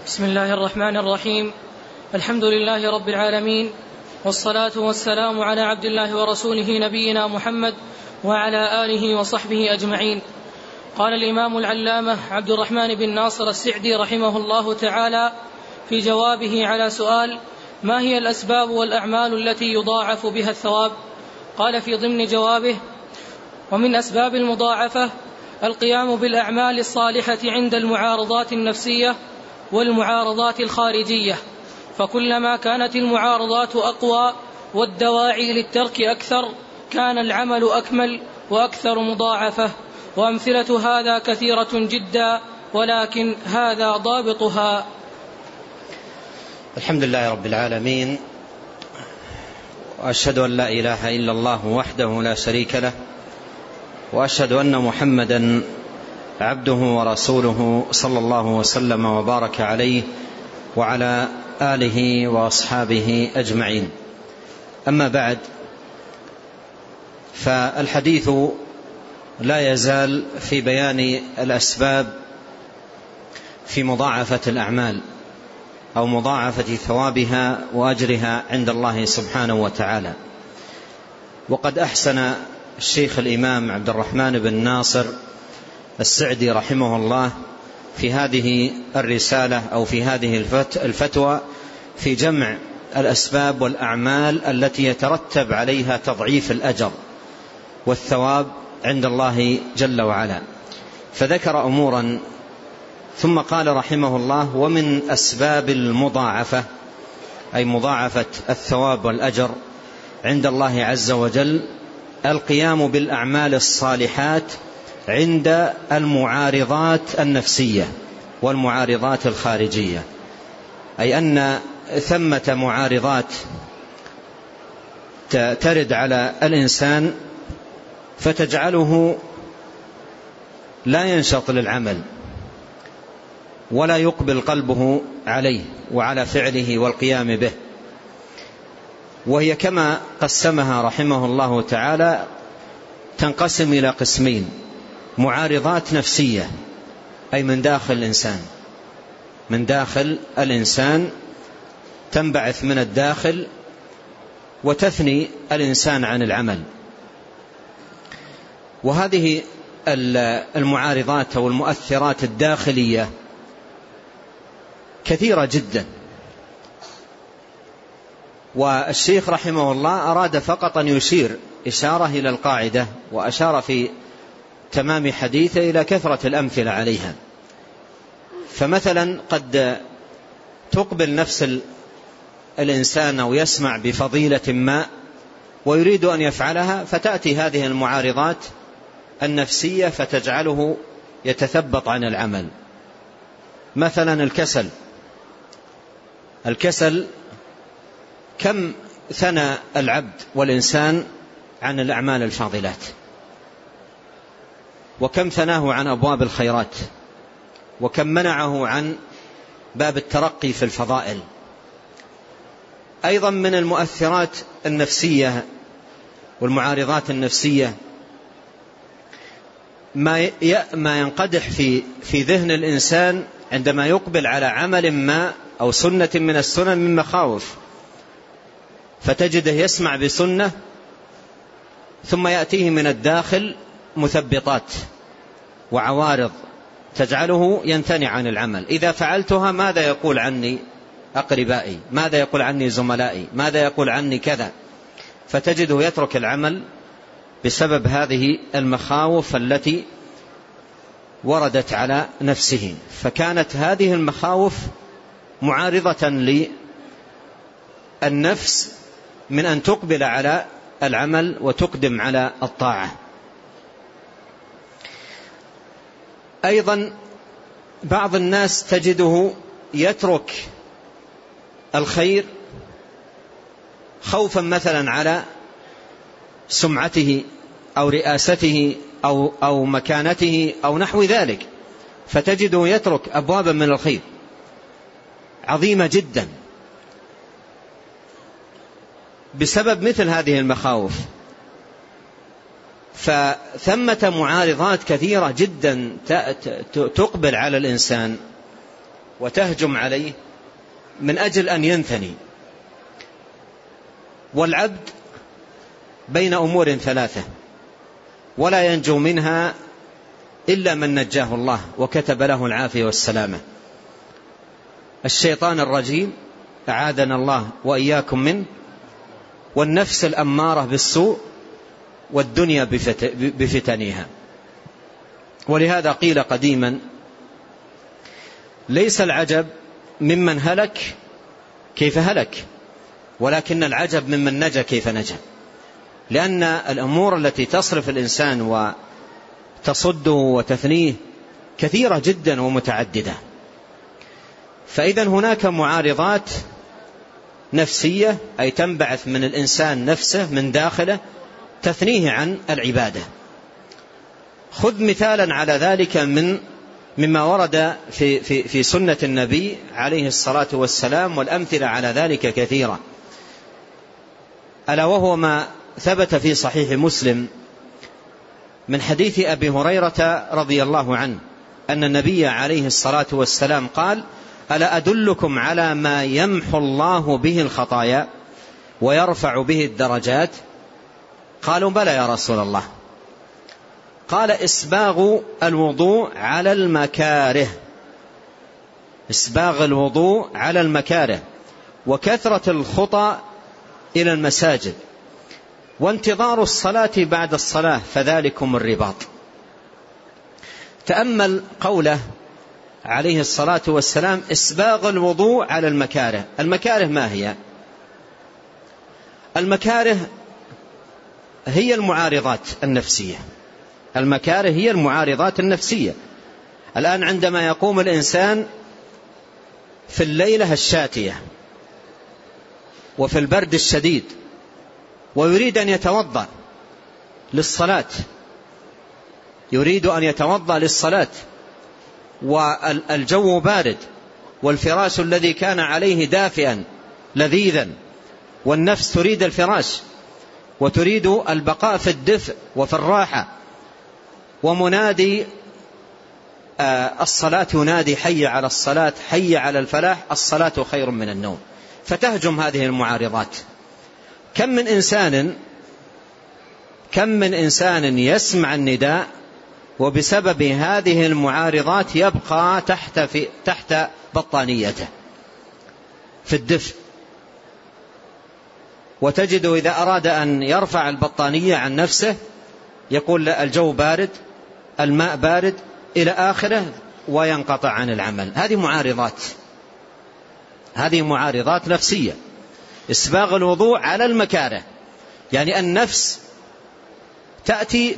بسم الله الرحمن الرحيم. الحمد لله رب العالمين، والصلاة والسلام على عبد الله ورسوله نبينا محمد وعلى آله وصحبه أجمعين. قال الإمام العلامة عبد الرحمن بن ناصر السعدي رحمه الله تعالى في جوابه على سؤال: ما هي الأسباب والأعمال التي يضاعف بها الثواب؟ قال في ضمن جوابه: ومن أسباب المضاعفة القيام بالأعمال الصالحة عند المعارضات النفسية والمعارضات الخارجية، فكلما كانت المعارضات أقوى والدواعي للترك أكثر كان العمل أكمل وأكثر مضاعفة، وأمثلة هذا كثيرة جدا، ولكن هذا ضابطها. الحمد لله رب العالمين، وأشهد أن لا إله إلا الله وحده لا شريك له، وأشهد أن محمدا عبده ورسوله صلى الله وسلم وبارك عليه وعلى آله وأصحابه أجمعين. أما بعد، فالحديث لا يزال في بيان الأسباب في مضاعفة الأعمال أو مضاعفة ثوابها وأجرها عند الله سبحانه وتعالى. وقد أحسن الشيخ الإمام عبد الرحمن بن ناصر السعدي رحمه الله في هذه الرسالة أو في هذه الفتوى في جمع الأسباب والأعمال التي يترتب عليها تضعيف الأجر والثواب عند الله جل وعلا، فذكر أمورا ثم قال رحمه الله: ومن أسباب المضاعفة، أي مضاعفة الثواب والأجر عند الله عز وجل، القيام بالأعمال الصالحات عند المعارضات النفسية والمعارضات الخارجية، أي أن ثمة معارضات ترد على الإنسان فتجعله لا ينشط للعمل ولا يقبل قلبه عليه وعلى فعله والقيام به. وهي كما قسمها رحمه الله تعالى تنقسم إلى قسمين: معارضات نفسية، أي من داخل الإنسان تنبعث من الداخل وتثني الإنسان عن العمل. وهذه المعارضات أو المؤثرات الداخلية كثيرة جدا، والشيخ رحمه الله أراد فقط أن يشير إشارة إلى القاعدة، وأشار في تمام حديثه إلى كثرة الأمثلة عليها. فمثلا قد تقبل نفس الإنسان أو يسمع بفضيلة ما ويريد أن يفعلها، فتأتي هذه المعارضات النفسية فتجعله يتثبط عن العمل. مثلا الكسل كم ثنى العبد والإنسان عن الأعمال الفاضلات، وكم ثناه عن أبواب الخيرات، وكم منعه عن باب الترقي في الفضائل. أيضا من المؤثرات النفسية والمعارضات النفسية ما ينقدح في ذهن الإنسان عندما يقبل على عمل ما أو سنة من السنن من مخاوف، فتجده يسمع بسنة ثم يأتيه من الداخل مثبطات وعوارض تجعله ينثني عن العمل. إذا فعلتها ماذا يقول عني أقربائي، ماذا يقول عني زملائي، ماذا يقول عني كذا، فتجده يترك العمل بسبب هذه المخاوف التي وردت على نفسه. فكانت هذه المخاوف معارضة للنفس من أن تقبل على العمل وتقدم على الطاعة. أيضا بعض الناس تجده يترك الخير خوفا مثلا على سمعته أو رئاسته أو مكانته أو نحو ذلك، فتجده يترك أبوابا من الخير عظيمة جدا بسبب مثل هذه المخاوف. فثمة معارضات كثيرة جدا تقبل على الإنسان وتهجم عليه من أجل أن ينثني. والعبد بين أمور ثلاثة ولا ينجو منها إلا من نجاه الله وكتب له العافية والسلامة: الشيطان الرجيم أعاذنا الله وإياكم منه، والنفس الأمارة بالسوء، والدنيا بفتنها. ولهذا قيل قديما: ليس العجب ممن هلك كيف هلك، ولكن العجب ممن نجا كيف نجا. لأن الأمور التي تصرف الإنسان وتصده وتثنيه كثيرة جدا ومتعددة. فإذا هناك معارضات نفسية، أي تنبعث من الإنسان نفسه من داخله تثنيه عن العبادة. خذ مثالا على ذلك مما ورد في سنة النبي عليه الصلاة والسلام، والأمثلة على ذلك كثيرة، ألا وهو ما ثبت في صحيح مسلم من حديث أبي هريرة رضي الله عنه أن النبي عليه الصلاة والسلام قال: ألا أدلكم على ما يمحو الله به الخطايا ويرفع به الدرجات؟ قالوا: بلى يا رسول الله. قال: إسباغ الوضوء على المكاره، إسباغ الوضوء على المكاره، وكثرة الخطى إلى المساجد، وانتظار الصلاة بعد الصلاة، فذلكم الرباط. تأمل قوله عليه الصلاة والسلام: إسباغ الوضوء على المكاره. المكاره ما هي؟ المكاره هي المعارضات النفسية. المكاره هي المعارضات النفسية. الآن عندما يقوم الإنسان في الليلة الشاتية وفي البرد الشديد ويريد أن يتوضأ للصلاة، يريد أن يتوضأ للصلاة، والجو بارد، والفراش الذي كان عليه دافئا لذيذا، والنفس تريد الفراش وتريد البقاء في الدفء وفي الراحة، ومنادي الصلاة ينادي: حي على الصلاة، حي على الفلاح، الصلاة خير من النوم. فتهجم هذه المعارضات. كم من إنسان يسمع النداء وبسبب هذه المعارضات يبقى تحت بطانيته في الدفء، وتجد إذا أراد أن يرفع البطانية عن نفسه يقول: الجو بارد، الماء بارد، إلى آخره، وينقطع عن العمل. هذه معارضات نفسية. إسباغ الوضوء على المكاره، يعني النفس تأتي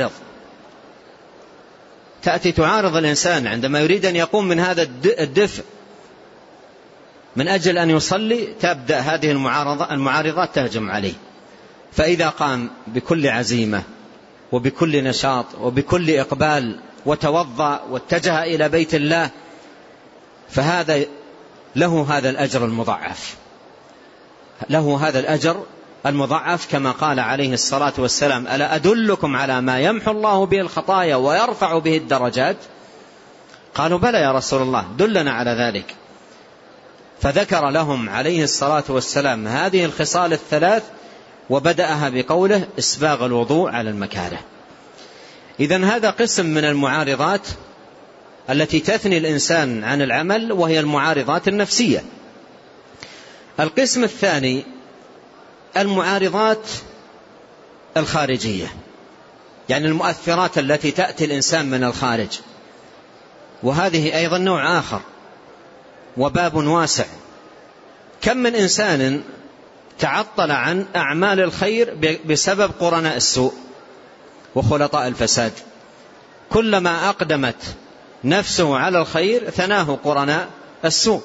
تعارض الإنسان عندما يريد أن يقوم من هذا الدفء من أجل أن يصلي، تبدأ هذه المعارضات تهجم عليه. فإذا قام بكل عزيمة وبكل نشاط وبكل إقبال وتوضأ واتجه إلى بيت الله، فهذا له هذا الأجر المضاعف، له هذا الأجر المضاعف، كما قال عليه الصلاة والسلام: ألا أدلكم على ما يمحو الله به الخطايا ويرفع به الدرجات؟ قالوا: بلى يا رسول الله، دلنا على ذلك. فذكر لهم عليه الصلاة والسلام هذه الخصال الثلاث، وبدأها بقوله: إسباغ الوضوء على المكاره. إذن هذا قسم من المعارضات التي تثني الإنسان عن العمل، وهي المعارضات النفسية. القسم الثاني المعارضات الخارجية، يعني المؤثرات التي تأتي الإنسان من الخارج، وهذه أيضا نوع آخر وباب واسع. كم من إنسان تعطل عن أعمال الخير بسبب قرناء السوء وخلطاء الفساد. كلما أقدمت نفسه على الخير ثناه قرناء السوء.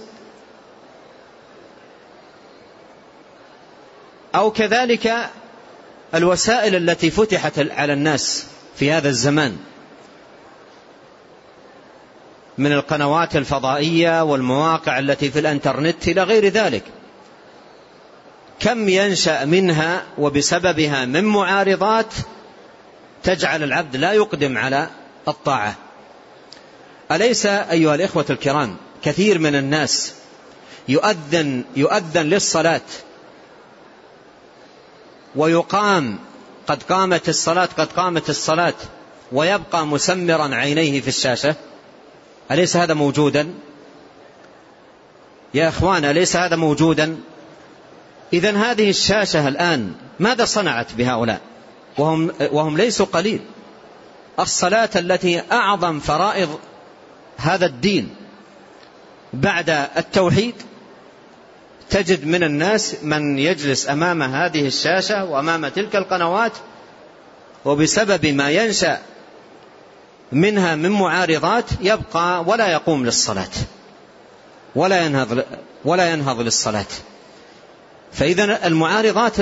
أو كذلك الوسائل التي فتحت على الناس في هذا الزمان من القنوات الفضائية والمواقع التي في الانترنت إلى غير ذلك، كم ينشأ منها وبسببها من معارضات تجعل العبد لا يقدم على الطاعة. أليس أيها الإخوة الكرام كثير من الناس يؤذن للصلاة ويقام قد قامت الصلاة ويبقى مسمرا عينيه في الشاشة؟ أليس هذا موجودا يا أخوان؟ أليس هذا موجودا؟ إذن هذه الشاشة الآن ماذا صنعت بهؤلاء وهم ليسوا قليل؟ الصلاة التي أعظم فرائض هذا الدين بعد التوحيد، تجد من الناس من يجلس أمام هذه الشاشة وأمام تلك القنوات، وبسبب ما ينشأ منها من معارضات يبقى ولا يقوم للصلاة ولا ينهض للصلاة. فإذا المعارضات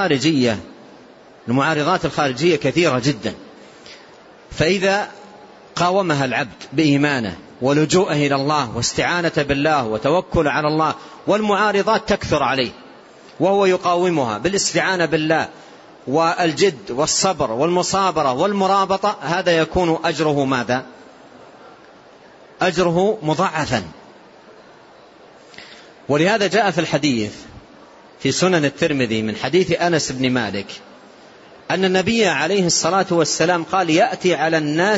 الخارجية كثيرة جدا، فإذا قاومها العبد بإيمانه ولجوءه إلى الله واستعانة بالله وتوكل على الله، والمعارضات تكثر عليه وهو يقاومها بالاستعانة بالله والجد والصبر والمصابرة والمرابطة، هذا يكون أجره ماذا؟ أجره مضاعفا. ولهذا جاء في الحديث في سنن الترمذي من حديث أنس بن مالك أن النبي عليه الصلاة والسلام قال: يأتي على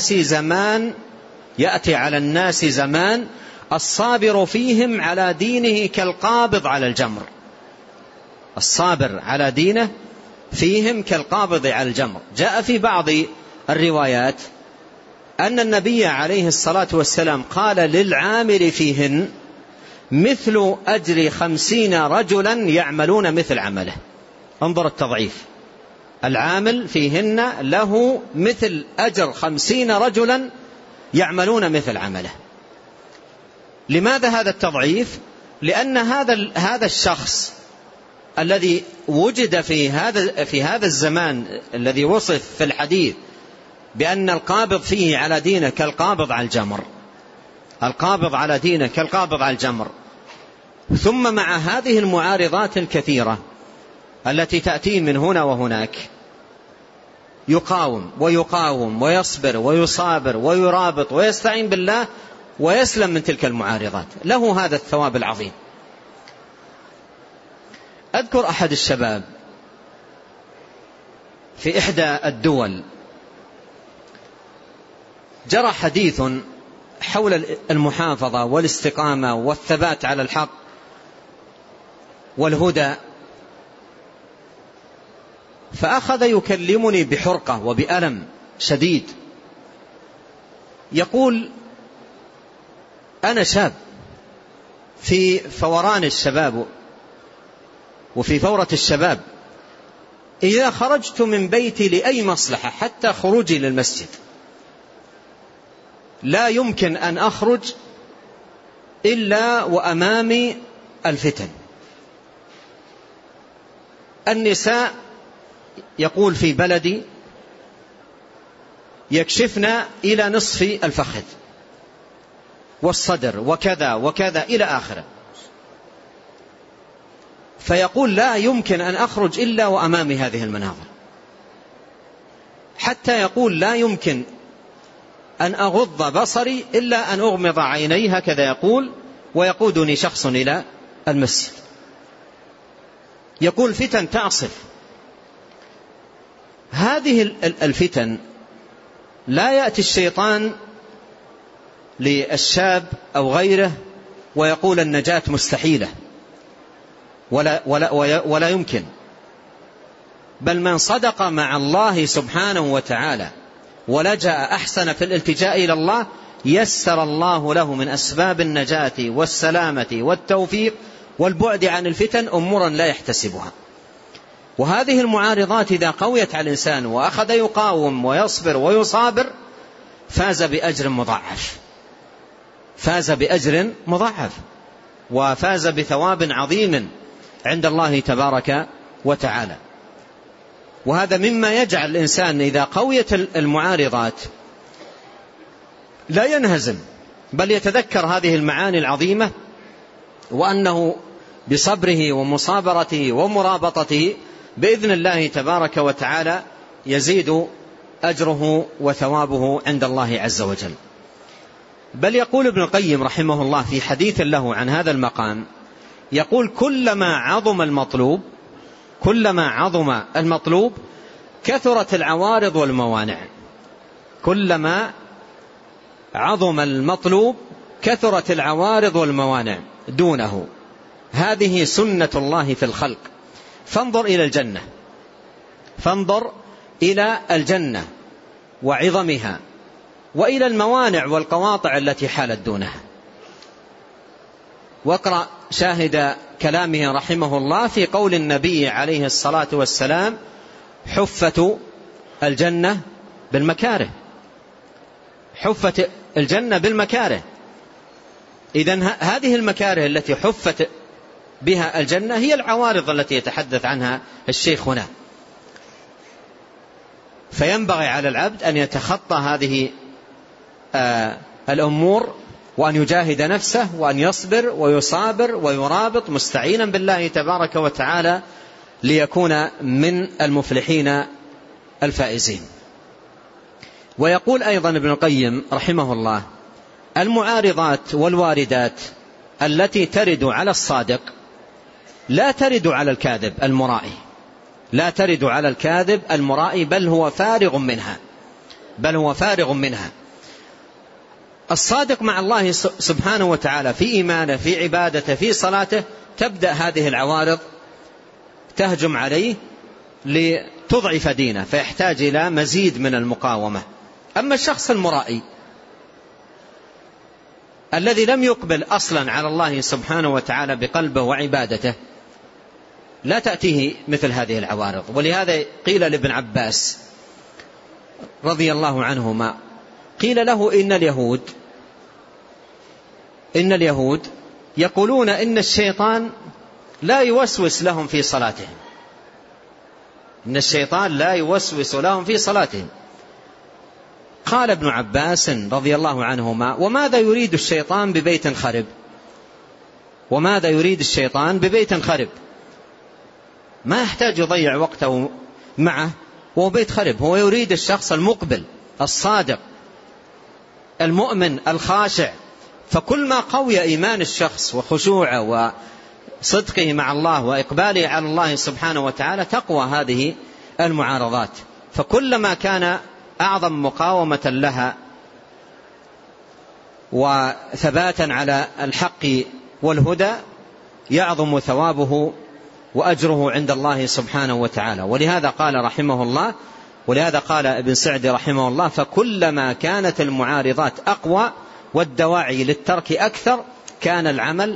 الناس زمان الصابر فيهم على دينه كالقابض على الجمر. الصابر على دينه فيهم كالقابض على الجمر. جاء في بعض الروايات أن النبي عليه الصلاة والسلام قال للعامل فيهن مثل أجر 50 رجلا يعملون مثل عمله. انظر التضعيف، العامل فيهن له مثل أجر 50 رجلا يعملون مثل عمله. لماذا هذا التضعيف؟ لأن هذا الشخص الذي وجد في هذا الزمان الذي وصف في الحديث بأن القابض فيه على دينه كالقابض على الجمر، القابض على دينه كالقابض على الجمر، ثم مع هذه المعارضات الكثيرة التي تأتي من هنا وهناك يقاوم ويصبر ويصابر ويرابط ويستعين بالله ويسلم من تلك المعارضات، له هذا الثواب العظيم. أذكر أحد الشباب في إحدى الدول جرى حديث حول المحافظة والاستقامة والثبات على الحق والهدى، فأخذ يكلمني بحرقة وبألم شديد، يقول: أنا شاب في فوران الشباب وفي فورة الشباب، إذا خرجت من بيتي لأي مصلحة حتى خروجي للمسجد لا يمكن أن أخرج إلا وأمامي الفتن. النساء يقول في بلدي يكشفن إلى نصف الفخذ والصدر وكذا وكذا إلى آخره، فيقول لا يمكن أن أخرج إلا وأمامي هذه المناظر، حتى يقول لا يمكن أن أغض بصري إلا أن أغمض عيني، هكذا يقول، ويقودني شخص إلى المسجد. يقول فتن تعصف. هذه الفتن لا يأتي الشيطان للشاب أو غيره ويقول النجاة مستحيلة ولا يمكن، بل من صدق مع الله سبحانه وتعالى ولجأ أحسن في الالتجاء إلى الله يسر الله له من أسباب النجاة والسلامة والتوفيق والبعد عن الفتن أمورا لا يحتسبها. وهذه المعارضات إذا قويت على الإنسان وأخذ يقاوم ويصبر ويصابر فاز بأجر مضاعف وفاز بثواب عظيم عند الله تبارك وتعالى. وهذا مما يجعل الإنسان إذا قويت المعارضات لا ينهزم، بل يتذكر هذه المعاني العظيمة، وأنه بصبره ومصابرته ومرابطته بإذن الله تبارك وتعالى يزيد أجره وثوابه عند الله عز وجل. بل يقول ابن القيم رحمه الله في حديث له عن هذا المقام، يقول كلما عظم المطلوب كثرت العوارض والموانع. كلما عظم المطلوب كثرت العوارض والموانع دونه. هذه سنة الله في الخلق. فانظر إلى الجنة وعظمها وإلى الموانع والقواطع التي حالت دونها. واقرأ شاهد كلامه رحمه الله في قول النبي عليه الصلاة والسلام: حفت الجنة بالمكاره. حفت الجنة بالمكاره. إذن هذه المكاره التي حفت بها الجنة هي العوارض التي يتحدث عنها الشيخ هنا. فينبغي على العبد أن يتخطى هذه الأمور، وأن يجاهد نفسه، وأن يصبر ويصابر ويرابط مستعينا بالله تبارك وتعالى ليكون من المفلحين الفائزين. ويقول أيضا ابن القيم رحمه الله: المعارضات والواردات التي ترد على الصادق لا ترد على الكاذب المرائي، بل هو فارغ منها. الصادق مع الله سبحانه وتعالى في إيمانه، في عبادته، في صلاته، تبدأ هذه العوارض تهجم عليه لتضعف دينه، فيحتاج إلى مزيد من المقاومة. أما الشخص المرائي الذي لم يقبل أصلا على الله سبحانه وتعالى بقلبه وعبادته، لا تأتيه مثل هذه العوارض. ولهذا قيل لابن عباس رضي الله عنهما، قيل له: إن اليهود يقولون إن الشيطان لا يوسوس لهم في صلاتهم. قال ابن عباس رضي الله عنهما: وماذا يريد الشيطان ببيت خرب؟ ما يحتاج يضيع وقته معه وهو بيت خرب. هو يريد الشخص المقبل الصادق المؤمن الخاشع. فكل ما قوي إيمان الشخص وخشوعه وصدقه مع الله وإقباله على الله سبحانه وتعالى تقوى هذه المعارضات. فكلما كان أعظم مقاومة لها وثباتا على الحق والهدى يعظم ثوابه وأجره عند الله سبحانه وتعالى. ولهذا قال ابن سعدي رحمه الله: فكلما كانت المعارضات أقوى والدواعي للترك أكثر كان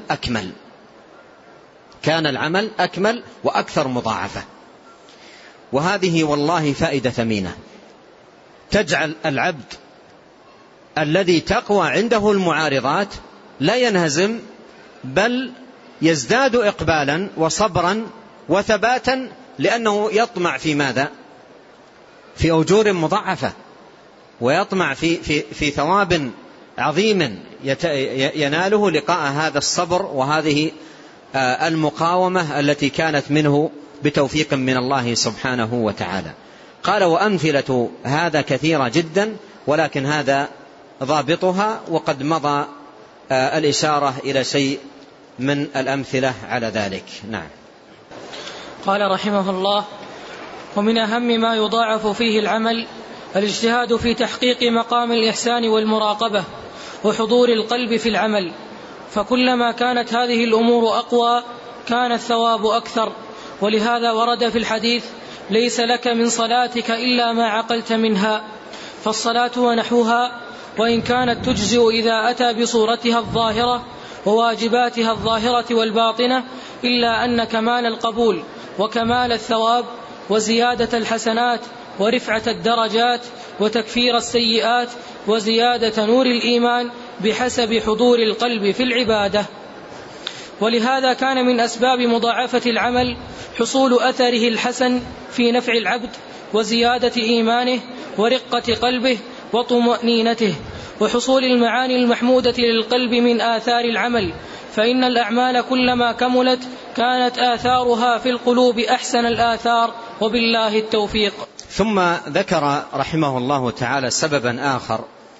العمل أكمل وأكثر مضاعفة. وهذه والله فائدة ثمينة تجعل العبد الذي تقوى عنده المعارضات لا ينهزم، بل يزداد إقبالا وصبرا وثباتا، لأنه يطمع في ماذا؟ في أجور مضاعفة، ويطمع في ثواب عظيم يناله لقاء هذا الصبر وهذه المقاومة التي كانت منه بتوفيق من الله سبحانه وتعالى. قال: وأمثلة هذا كثيرة جدا، ولكن هذا ضابطها، وقد مضى الإشارة إلى شيء من الأمثلة على ذلك. نعم. قال رحمه الله: ومن أهم ما يضاعف فيه العمل الاجتهاد في تحقيق مقام الإحسان والمراقبة وحضور القلب في العمل، فكلما كانت هذه الأمور أقوى كان الثواب أكثر. ولهذا ورد في الحديث: ليس لك من صلاتك إلا ما عقلت منها. فالصلاة ونحوها وإن كانت تجزئ إذا أتى بصورتها الظاهرة وواجباتها الظاهرة والباطنة، إلا أن كمال القبول وكمال الثواب وزيادة الحسنات ورفعة الدرجات وتكفير السيئات وزيادة نور الإيمان بحسب حضور القلب في العبادة. ولهذا كان من أسباب مضاعفة العمل حصول أثره الحسن في نفع العبد وزيادة إيمانه ورقة قلبه وطمأنينته، وحصول المعاني المحمودة للقلب من آثار العمل، فإن الأعمال كلما كملت كانت آثارها في القلوب أحسن الآثار، وبالله التوفيق. ثم ذكر رحمه الله تعالى سببا آخر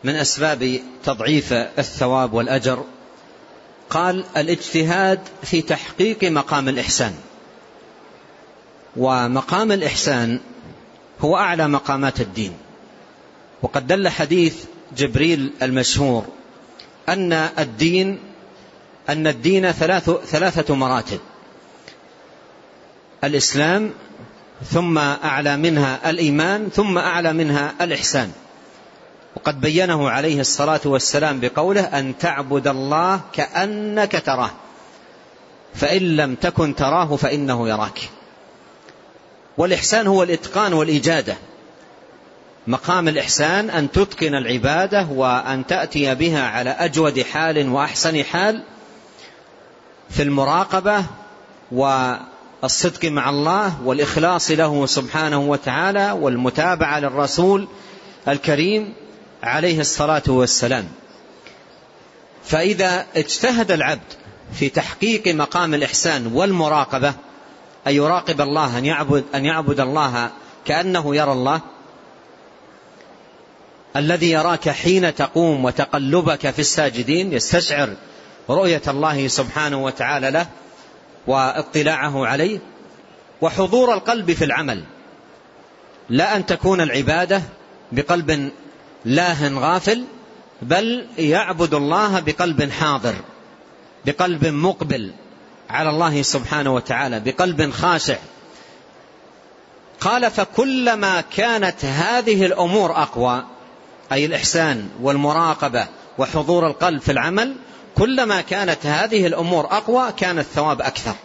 من أسباب تضعيف الثواب والأجر؟ قال: الاجتهاد في تحقيق مقام الإحسان، ومقام الإحسان هو أعلى مقامات الدين. وقد دل حديث جبريل المشهور أن الدين ثلاثة مراتب: الإسلام، ثم أعلى منها الإيمان، ثم أعلى منها الإحسان. وقد بينه عليه الصلاة والسلام بقوله: أن تعبد الله كأنك تراه، فإن لم تكن تراه فإنه يراك. والإحسان هو الإتقان والإجادة. مقام الإحسان أن تتقن العبادة وأن تأتي بها على أجود حال وأحسن حال في المراقبة والصدق مع الله والإخلاص له سبحانه وتعالى والمتابعة للرسول الكريم عليه الصلاة والسلام. فإذا اجتهد العبد في تحقيق مقام الإحسان والمراقبة، أن يراقب الله، أن يعبد الله كأنه يرى الله الذي يراك حين تقوم وتقلبك في الساجدين، يستشعر رؤية الله سبحانه وتعالى له واطلاعه عليه، وحضور القلب في العمل، لا أن تكون العبادة بقلب لاه غافل، بل يعبد الله بقلب حاضر، بقلب مقبل على الله سبحانه وتعالى، بقلب خاشع. قال: فكلما كانت هذه الأمور أقوى، أي الإحسان والمراقبة وحضور القلب في العمل، كلما كانت هذه الأمور أقوى كان الثواب أكثر.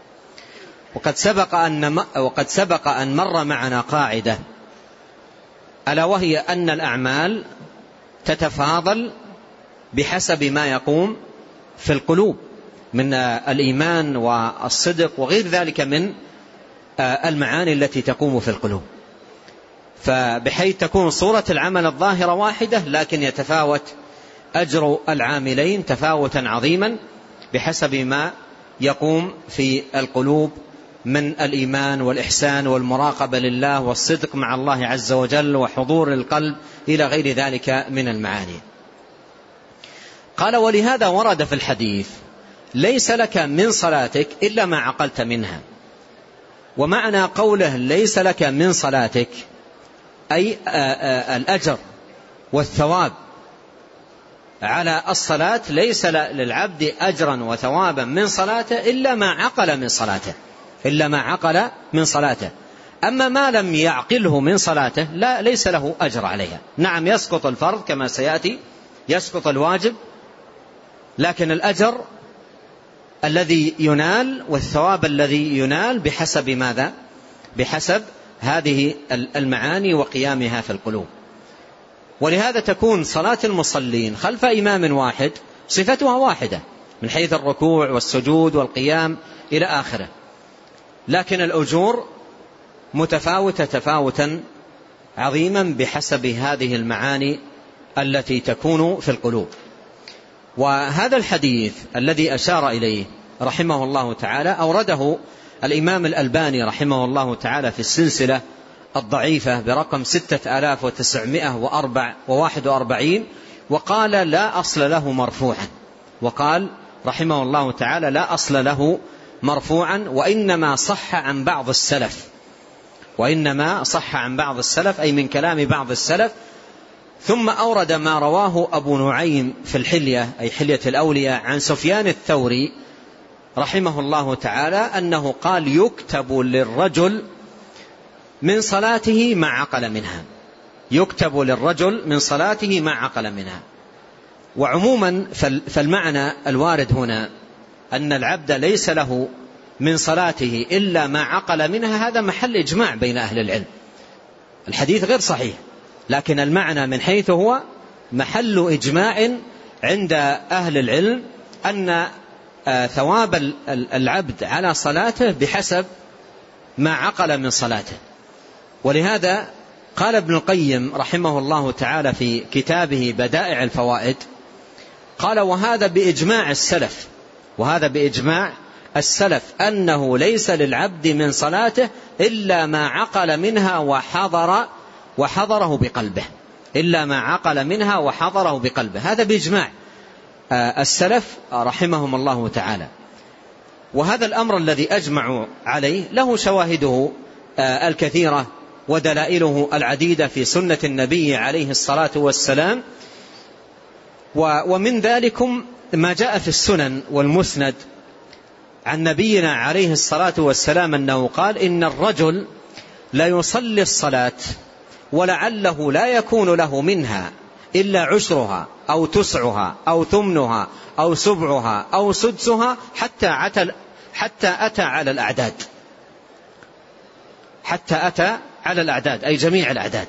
وقد سبق أن مر معنا قاعدة، ألا وهي أن الأعمال تتفاضل بحسب ما يقوم في القلوب من الإيمان والصدق وغير ذلك من المعاني التي تقوم في القلوب، فبحيث تكون صورة العمل الظاهرة واحدة، لكن يتفاوت أجر العاملين تفاوتا عظيما بحسب ما يقوم في القلوب من الإيمان والإحسان والمراقبة لله والصدق مع الله عز وجل وحضور القلب إلى غير ذلك من المعاني. قال: ولهذا ورد في الحديث: ليس لك من صلاتك إلا ما عقلت منها. ومعنى قوله ليس لك من صلاتك أي الأجر والثواب على الصلاة، ليس للعبد أجرا وثوابا من صلاته إلا ما عقل من صلاته، إلا ما عقل من صلاته. أما ما لم يعقله من صلاته ليس له أجر عليها. نعم، يسقط الفرض كما سيأتي، يسقط الواجب، لكن الأجر الذي ينال والثواب الذي ينال بحسب ماذا؟ بحسب هذه المعاني وقيامها في القلوب. ولهذا تكون صلاة المصلين خلف إمام واحد صفتها واحدة من حيث الركوع والسجود والقيام إلى آخره، لكن الأجور متفاوتة تفاوتا عظيما بحسب هذه المعاني التي تكون في القلوب. وهذا الحديث الذي أشار إليه رحمه الله تعالى أورده الإمام الألباني رحمه الله تعالى في السلسلة الضعيفة برقم 6941، وقال: لا أصل له مرفوعا. وقال رحمه الله تعالى: لا أصل له مرفوعا، وإنما صح عن بعض السلف، وإنما صح عن بعض السلف أي من كلام بعض السلف. ثم أورد ما رواه أبو نعيم في الحلية أي حلية الأولياء عن سفيان الثوري رحمه الله تعالى أنه قال: يكتب للرجل من صلاته ما عقل منها، يكتب للرجل من صلاته ما عقل منها. وعموما فالمعنى الوارد هنا أن العبد ليس له من صلاته إلا ما عقل منها، هذا محل إجماع بين أهل العلم. الحديث غير صحيح، لكن المعنى من حيث هو محل إجماع عند أهل العلم أن ثواب العبد على صلاته بحسب ما عقل من صلاته. ولهذا قال ابن القيم رحمه الله تعالى في كتابه بدائع الفوائد، قال: وهذا بإجماع السلف، وهذا بإجماع السلف أنه ليس للعبد من صلاته إلا ما عقل منها وحضره بقلبه، إلا ما عقل منها وحضره بقلبه. هذا بإجماع السلف رحمهم الله تعالى. وهذا الأمر الذي أجمعوا عليه له شواهده الكثيرة ودلائله العديدة في سنة النبي عليه الصلاة والسلام. ومن ذلكم ما جاء في السنن والمسند عن نبينا عليه الصلاة والسلام أنه قال: إن الرجل لا يصلي الصلاة ولعله لا يكون له منها إلا عشرها أو تسعها أو ثمنها أو سبعها أو سدسها حتى أتى على الأعداد، حتى أتى على الأعداد أي جميع الأعداد.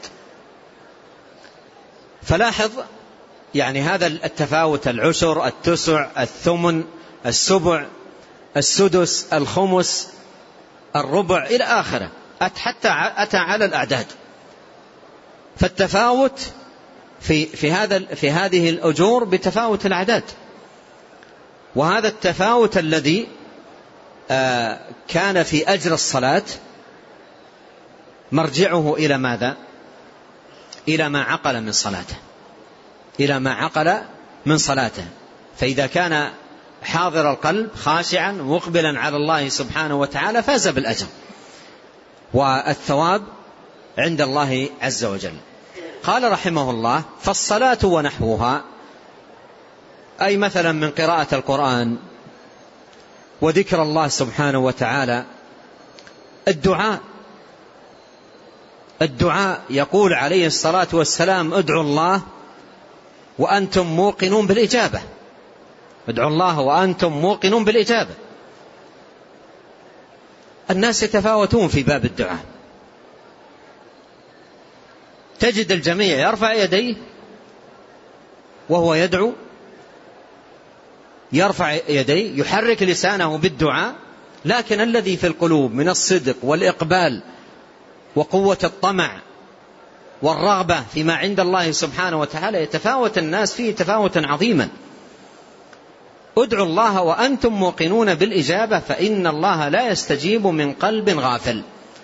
فلاحظ يعني هذا التفاوت: العشر، التسع، الثمن، السبع، السدس، الخمس، الربع إلى آخره، حتى أتى على الأعداد. فالتفاوت في هذه الأجور بتفاوت الأعداد. وهذا التفاوت الذي كان في أجر الصلاة مرجعه إلى ماذا؟ إلى ما عقل من صلاته، إلى ما عقل من صلاته. فإذا كان حاضر القلب خاشعا مقبلا على الله سبحانه وتعالى فاز بالأجر والثواب عند الله عز وجل. قال رحمه الله: فالصلاة ونحوها، أي مثلا من قراءة القرآن وذكر الله سبحانه وتعالى. الدعاء يقول عليه الصلاة والسلام: ادعوا الله وأنتم موقنون بالإجابة. ادعوا الله وأنتم موقنون بالإجابة. الناس يتفاوتون في باب الدعاء، تجد الجميع يرفع يديه وهو يدعو، يرفع يديه يحرك لسانه بالدعاء، لكن الذي في القلوب من الصدق والإقبال وقوة الطمع والرغبة فيما عند الله سبحانه وتعالى يتفاوت الناس فيه تفاوتا عظيما. ادعوا الله وأنتم موقنون بالإجابة فإن الله لا يستجيب من قلب غافل.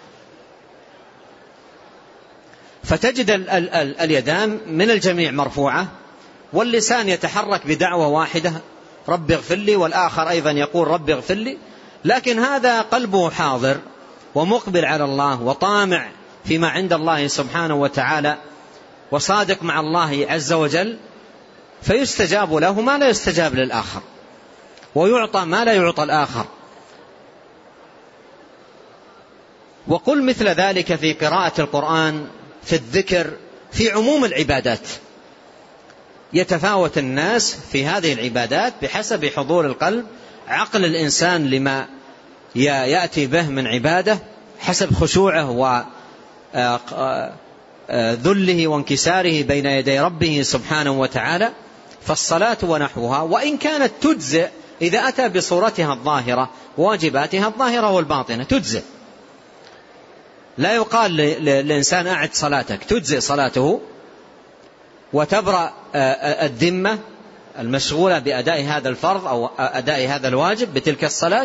فتجد اليدان من الجميع مرفوعة، واللسان يتحرك بدعوة واحدة: رب اغفر لي، والآخر أيضا يقول رب اغفر لي، لكن هذا قلبه حاضر ومقبل على الله وطامع فيما عند الله سبحانه وتعالى وصادق مع الله عز وجل، فيستجاب له ما لا يستجاب للآخر، ويعطى ما لا يعطى الآخر. وقل مثل ذلك في قراءة القرآن، في الذكر، في عموم العبادات. يتفاوت الناس في هذه العبادات بحسب حضور القلب، عقل الإنسان لما يأتي به من عبادة، حسب خشوعه وذله وانكساره بين يدي ربه سبحانه وتعالى. فالصلاة ونحوها وإن كانت تجزئ إذا أتى بصورتها الظاهرة، واجباتها الظاهرة والباطنة تجزئ. لا يقال للإنسان أعد صلاتك، تجزئ صلاته وتبرأ الذمة المشغولة بأداء هذا الفرض أو أداء هذا الواجب بتلك الصلاة،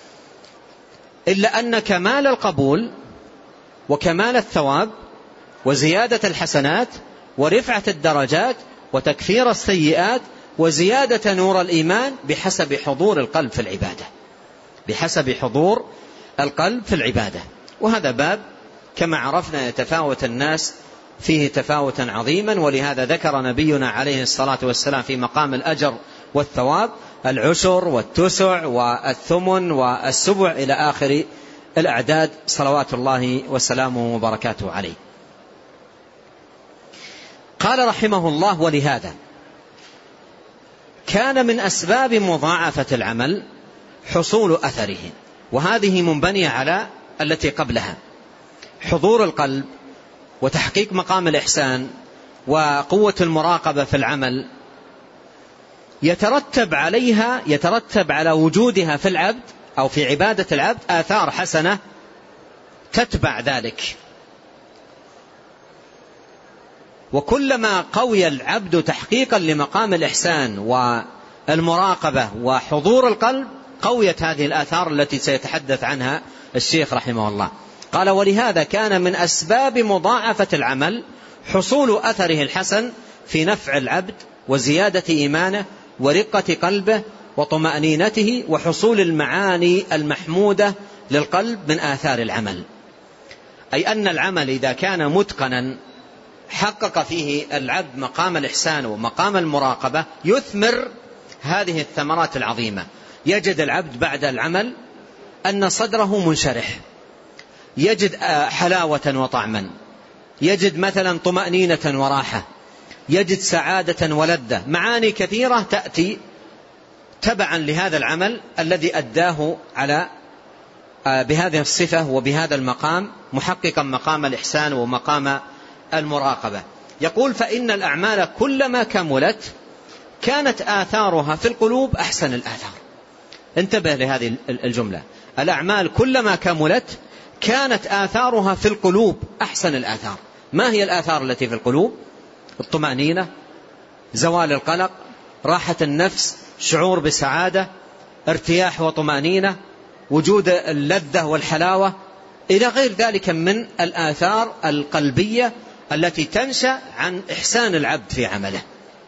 إلا أن كمال القبول وكمال الثواب وزيادة الحسنات ورفعة الدرجات وتكفير السيئات وزيادة نور الإيمان بحسب حضور القلب في العبادة، بحسب حضور القلب في العبادة. وهذا باب كما عرفنا يتفاوت الناس فيه تفاوتا عظيما، ولهذا ذكر نبينا عليه الصلاة والسلام في مقام الأجر والثواب العشر والتسع والثمن والسبع إلى آخر الأعداد صلوات الله وسلامه وبركاته عليه. قال رحمه الله: ولهذا كان من أسباب مضاعفة العمل حصول أثره. وهذه منبنية على التي قبلها: حضور القلب وتحقيق مقام الإحسان وقوة المراقبة في العمل، يترتب على وجودها في العبد أو في عبادة العبد آثار حسنة تتبع ذلك. وكلما قوي العبد تحقيقا لمقام الإحسان والمراقبة وحضور القلب قويت هذه الآثار التي سيتحدث عنها الشيخ رحمه الله. قال: ولهذا كان من أسباب مضاعفة العمل حصول أثره الحسن في نفع العبد وزيادة إيمانه ورقة قلبه وطمأنينته وحصول المعاني المحمودة للقلب من آثار العمل. أي أن العمل إذا كان متقنا حقق فيه العبد مقام الإحسان ومقام المراقبة يثمر هذه الثمرات العظيمة. يجد العبد بعد العمل أن صدره منشرح، يجد حلاوة وطعما، يجد مثلا طمأنينة وراحة، يجد سعادة ولذة، معاني كثيرة تأتي تبعا لهذا العمل الذي أداه على بهذه الصفة وبهذا المقام، محققا مقام الإحسان ومقام المراقبة. يقول فإن الأعمال كلما كملت كانت آثارها في القلوب أحسن الآثار. انتبه لهذه الجملة، الأعمال كلما كملت كانت آثارها في القلوب أحسن الآثار. ما هي الآثار التي في القلوب؟ الطمأنينة، زوال القلق، راحة النفس، شعور بسعادة، ارتياح وطمأنينة، وجود اللذة والحلاوة، إلى غير ذلك من الآثار القلبية التي تنشأ عن إحسان العبد في عمله.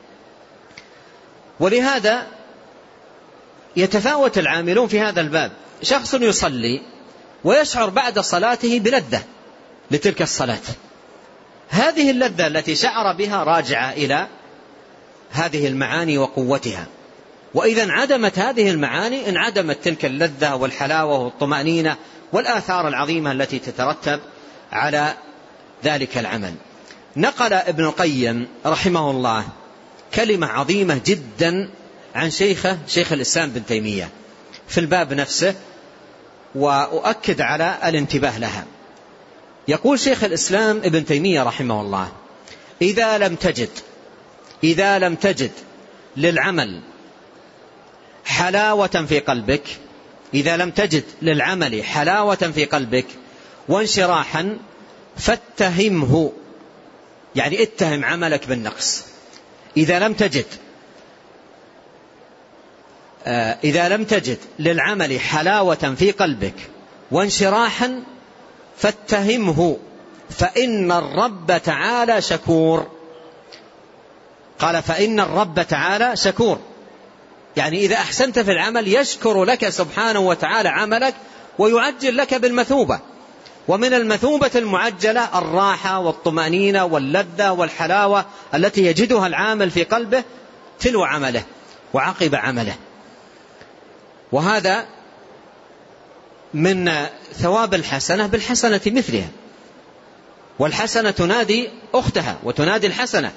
ولهذا يتفاوت العاملون في هذا الباب. شخص يصلي ويشعر بعد صلاته بلذة لتلك الصلاة، هذه اللذة التي شعر بها راجعة إلى هذه المعاني وقوتها، وإذا انعدمت هذه المعاني انعدمت تلك اللذة والحلاوة والطمأنينة والآثار العظيمة التي تترتب على ذلك العمل. نقل ابن القيم رحمه الله كلمة عظيمة جدا عن شيخ الإسلام ابن تيمية في الباب نفسه، وأؤكد على الانتباه لها. يقول شيخ الإسلام ابن تيمية رحمه الله إذا لم تجد للعمل حلاوة في قلبك، إذا لم تجد للعمل حلاوة في قلبك وانشراحا فاتهمه، يعني اتهم عملك بالنقص. إذا لم تجد للعمل حلاوة في قلبك وانشراحا فاتهمه فإن الرب تعالى شكور. قال فإن الرب تعالى شكور، يعني إذا أحسنت في العمل يشكر لك سبحانه وتعالى عملك ويعجل لك بالمثوبة. ومن المثوبة المعجلة الراحة والطمأنينة واللذة والحلاوة التي يجدها العامل في قلبه تلو عمله وعقب عمله. وهذا من ثواب الحسنة بالحسنة مثلها، والحسنة تنادي أختها وتنادي الحسنة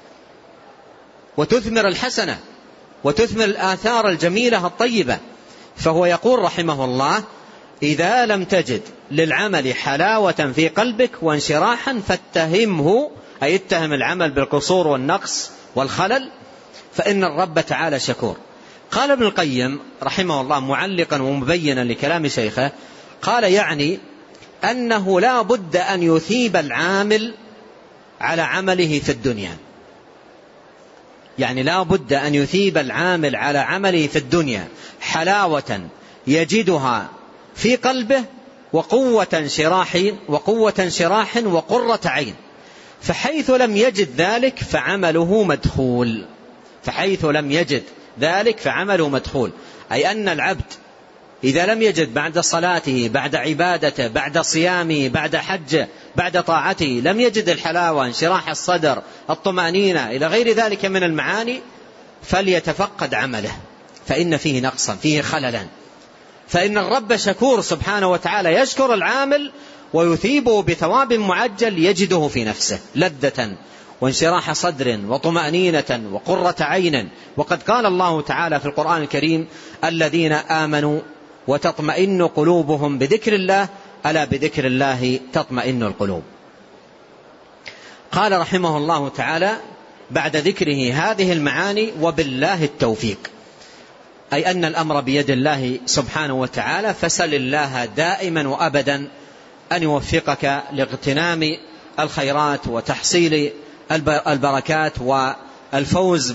وتثمر الحسنة وتثمر الآثار الجميلة الطيبة. فهو يقول رحمه الله إذا لم تجد للعمل حلاوة في قلبك وانشراحا فاتهمه، أي اتهم العمل بالقصور والنقص والخلل، فإن الرب تعالى شكور. قال ابن القيم رحمه الله معلقا ومبينا لكلام شيخه، قال يعني أنه لا بد أن يثيب العامل على عمله في الدنيا، يعني لا بد أن يثيب العامل على عمله في الدنيا حلاوة يجدها في قلبه وقوة انشراح وقرة عين، فحيث لم يجد ذلك فعمله مدخول. أي أن العبد إذا لم يجد بعد صلاته بعد عبادته بعد صيامه بعد حجه بعد طاعته لم يجد الحلاوة انشراح الصدر الطمأنينة إلى غير ذلك من المعاني فليتفقد عمله، فإن فيه نقصا فيه خللا. فإن الرب شكور سبحانه وتعالى يشكر العامل ويثيبه بثواب معجل يجده في نفسه لذة وانشراح صدر وطمأنينة وقرة عين. وقد قال الله تعالى في القرآن الكريم الذين آمنوا وتطمئن قلوبهم بذكر الله ألا بذكر الله تطمئن القلوب. قال رحمه الله تعالى بعد ذكره هذه المعاني وبالله التوفيق، أي أن الأمر بيد الله سبحانه وتعالى، فسل الله دائما وأبدا أن يوفقك لاغتنام الخيرات وتحصيل البركات والفوز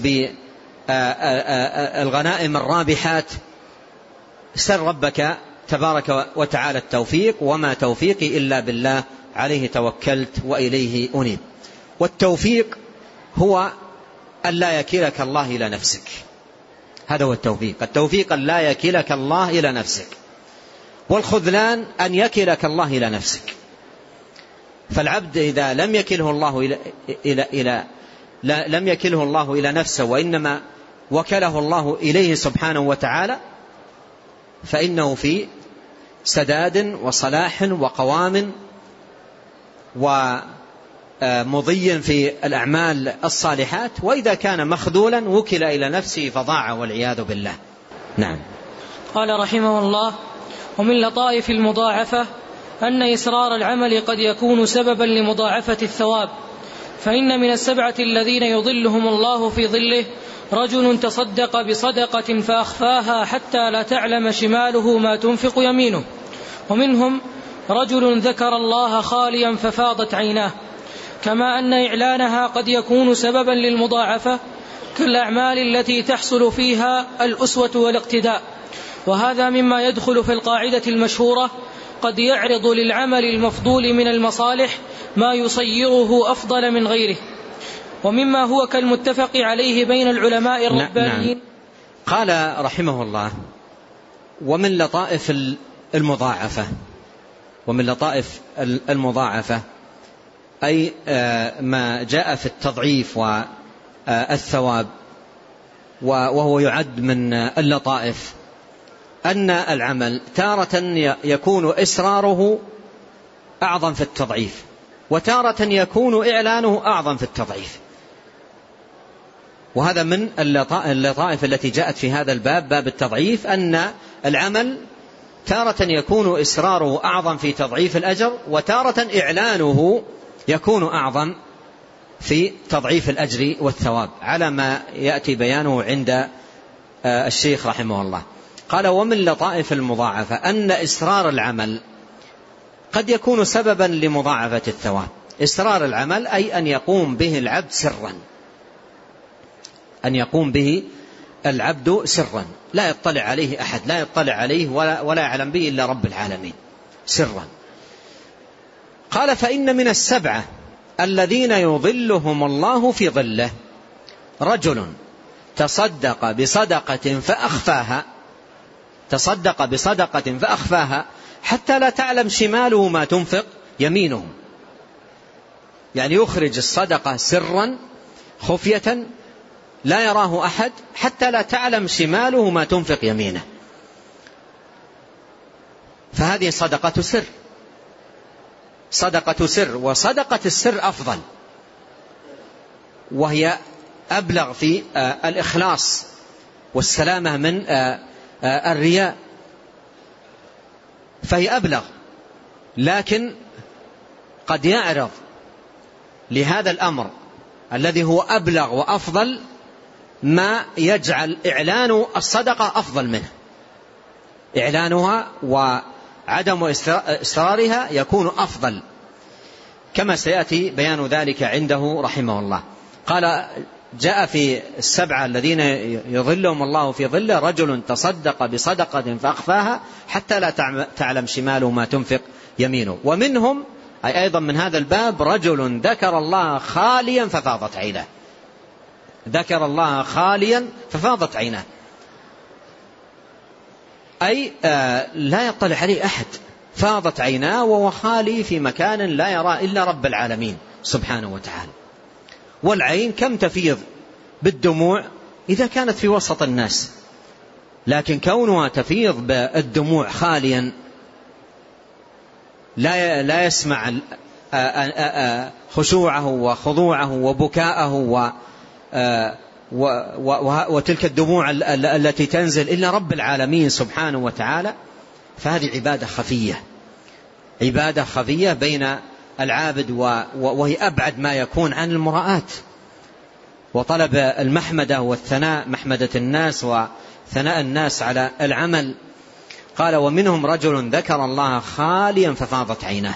بالغنائم الرابحات. سل ربك تبارك وتعالى التوفيق، وما توفيقي إلا بالله عليه توكلت وإليه أنيب. والتوفيق هو أن لا يكلك الله إلى نفسك. هذا هو التوفيق. التوفيق أن لا يكلك الله إلى نفسك، والخذلان أن يكلك الله إلى نفسك. فالعبد إذا لم يكله الله إلى نفسه، وإنما وكله الله إليه سبحانه وتعالى، فإنه في سداد وصلاح وقوام ومضي في الأعمال الصالحات. وإذا كان مخذولا وكل إلى نفسه فضاع والعياذ بالله. نعم. قال رحمه الله: ومن لطائف المضاعفة أن إصرار العمل قد يكون سببا لمضاعفة الثواب، فإن من السبعة الذين يظلهم الله في ظله رجل تصدق بصدقة فأخفاها حتى لا تعلم شماله ما تنفق يمينه، ومنهم رجل ذكر الله خاليا ففاضت عيناه. كما أن إعلانها قد يكون سببا للمضاعفة كالأعمال التي تحصل فيها الأسوة والاقتداء، وهذا مما يدخل في القاعدة المشهورة: قد يعرض للعمل المفضول من المصالح ما يصيره أفضل من غيره، ومما هو كالمتفق عليه بين العلماء الربانيين. نعم. قال رحمه الله: ومن لطائف المضاعفة، ومن لطائف المضاعفة أي ما جاء في التضعيف والثواب، وهو يعد من اللطائف، أن العمل تارة يكون إسراره أعظم في التضعيف، وتارة يكون إعلانه أعظم في التضعيف. وهذا من اللطائف التي جاءت في هذا الباب، باب التضعيف، أن العمل تارة يكون إسراره أعظم في تضعيف الأجر، وتارة إعلانه يكون أعظم في تضعيف الأجر والثواب، على ما يأتي بيانه عند الشيخ رحمه الله. قال: ومن لطائف المضاعفة أن إسرار العمل قد يكون سببا لمضاعفة الثواب. إسرار العمل أي أن يقوم به العبد سرا، أن يقوم به العبد سرا، لا يطلع عليه أحد، لا يطلع عليه ولا يعلم به إلا رب العالمين، سرا. قال: فإن من السبعة الذين يظلهم الله في ظله رجل تصدق بصدقة فأخفاها حتى لا تعلم شماله ما تنفق يمينه. يعني يخرج الصدقة سرا خفية لا يراه أحد حتى لا تعلم شماله ما تنفق يمينه، فهذه صدقة سر، صدقة سر. وصدقة السر أفضل، وهي أبلغ في الإخلاص والسلامة من الرياء، فهي أبلغ. لكن قد يعرض لهذا الأمر الذي هو أبلغ وأفضل ما يجعل إعلان الصدقة أفضل منه، إعلانها وعدم إصرارها يكون أفضل، كما سيأتي بيان ذلك عنده رحمه الله. قال: جاء في السبعة الذين يظلهم الله في ظله رجل تصدق بصدقة فأخفاها حتى لا تعلم شماله ما تنفق يمينه. ومنهم أي أيضا من هذا الباب رجل ذكر الله خاليا ففاضت عيناه، ذكر الله خاليا ففاضت عيناه، أي لا يطلع عليه أحد، فاضت عيناه وهو خالي في مكان لا يرى إلا رب العالمين سبحانه وتعالى. والعين كم تفيض بالدموع إذا كانت في وسط الناس، لكن كونها تفيض بالدموع خاليا لا يسمع خشوعه وخضوعه وبكاءه وتلك الدموع التي تنزل إلا رب العالمين سبحانه وتعالى، فهذه عبادة خفية، عبادة خفية بين العابد، وهي أبعد ما يكون عن المراءات وطلب المحمدة والثناء، محمدة الناس وثناء الناس على العمل. قال: ومنهم رجل ذكر الله خاليا ففاضت عيناه.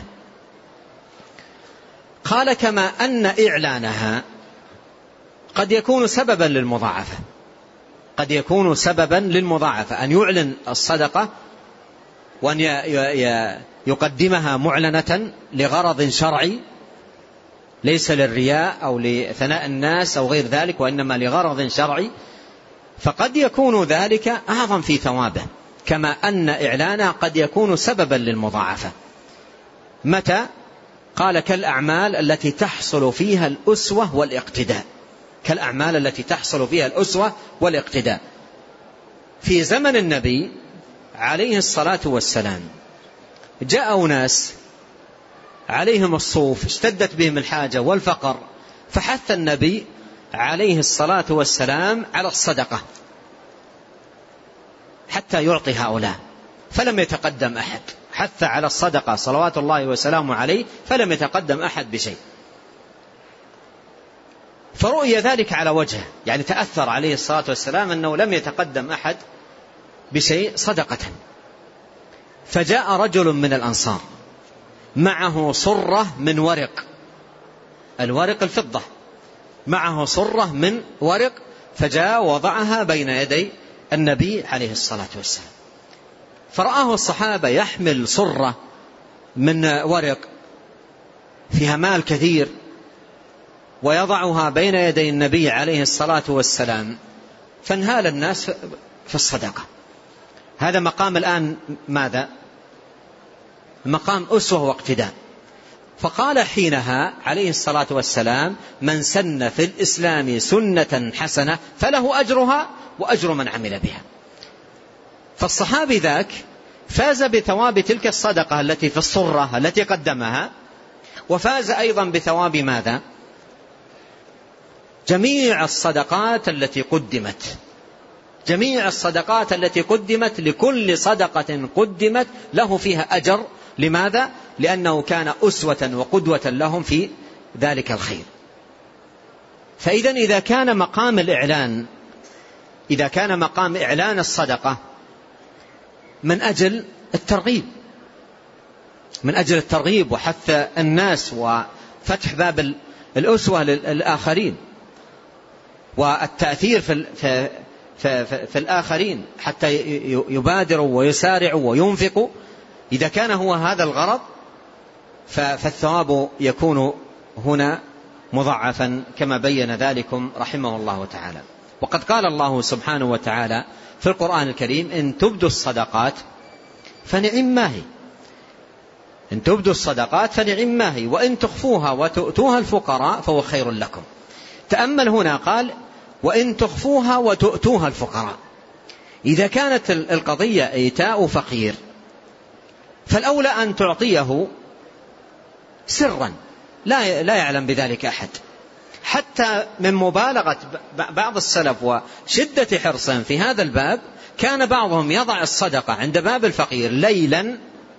قال: كما أن إعلانها قد يكون سببا للمضاعفة، قد يكون سببا للمضاعفة، أن يعلن الصدقة وأن يقدمها معلنة لغرض شرعي، ليس للرياء أو لثناء الناس أو غير ذلك، وإنما لغرض شرعي، فقد يكون ذلك أعظم في ثوابه، كما أن إعلانه قد يكون سببا للمضاعفة. متى؟ قال كالأعمال التي تحصل فيها الأسوة والاقتداء. كالأعمال التي تحصل فيها الأسوة والاقتداء. في زمن النبي عليه الصلاة والسلام جاءوا ناس عليهم الصوف، اشتدت بهم الحاجة والفقر، فحث النبي عليه الصلاة والسلام على الصدقة حتى يعطي هؤلاء، فلم يتقدم أحد. حث على الصدقة صلوات الله وسلامه عليه، فلم يتقدم أحد بشيء. فرؤي ذلك على وجهه، يعني تأثر عليه الصلاة والسلام أنه لم يتقدم أحد بشيء صدقة. فجاء رجل من الأنصار معه صرة من ورق، الورق الفضة، معه صرة من ورق، فجاء وضعها بين يدي النبي عليه الصلاة والسلام. فرآه الصحابة يحمل صرة من ورق فيها مال كثير ويضعها بين يدي النبي عليه الصلاة والسلام، فانهال الناس في الصدقة. هذا مقام الآن ماذا؟ مقام أسوة واقتداء. فقال حينها عليه الصلاة والسلام: من سن في الإسلام سنة حسنة فله أجرها وأجر من عمل بها. فالصحابي ذاك فاز بثواب تلك الصدقة التي في الصرة التي قدمها، وفاز أيضا بثواب ماذا؟ جميع الصدقات التي قدمت، جميع الصدقات التي قدمت، لكل صدقة قدمت له فيها أجر. لماذا؟ لأنه كان أسوة وقدوة لهم في ذلك الخير. فإذا إذا كان مقام الإعلان، إذا كان مقام إعلان الصدقة من أجل الترغيب، من أجل الترغيب وحث الناس وفتح باب الأسوة للآخرين والتأثير في الآخرين حتى يبادروا ويسارعوا وينفقوا، إذا كان هو هذا الغرض فالثواب يكون هنا مضاعفا كما بين ذلكم رحمه الله تعالى. وقد قال الله سبحانه وتعالى في القرآن الكريم: إن تبدوا الصدقات فنعم ما هي، إن تبدوا الصدقات فنعم ما هي، وإن تخفوها وتؤتوها الفقراء فهو خير لكم. تأمل هنا قال: وإن تخفوها وتؤتوها الفقراء. إذا كانت القضية إيتاء فقير فالأولى أن تعطيه سرا لا يعلم بذلك أحد. حتى من مبالغة بعض السلف وشدة حرصهم في هذا الباب، كان بعضهم يضع الصدقة عند باب الفقير ليلا،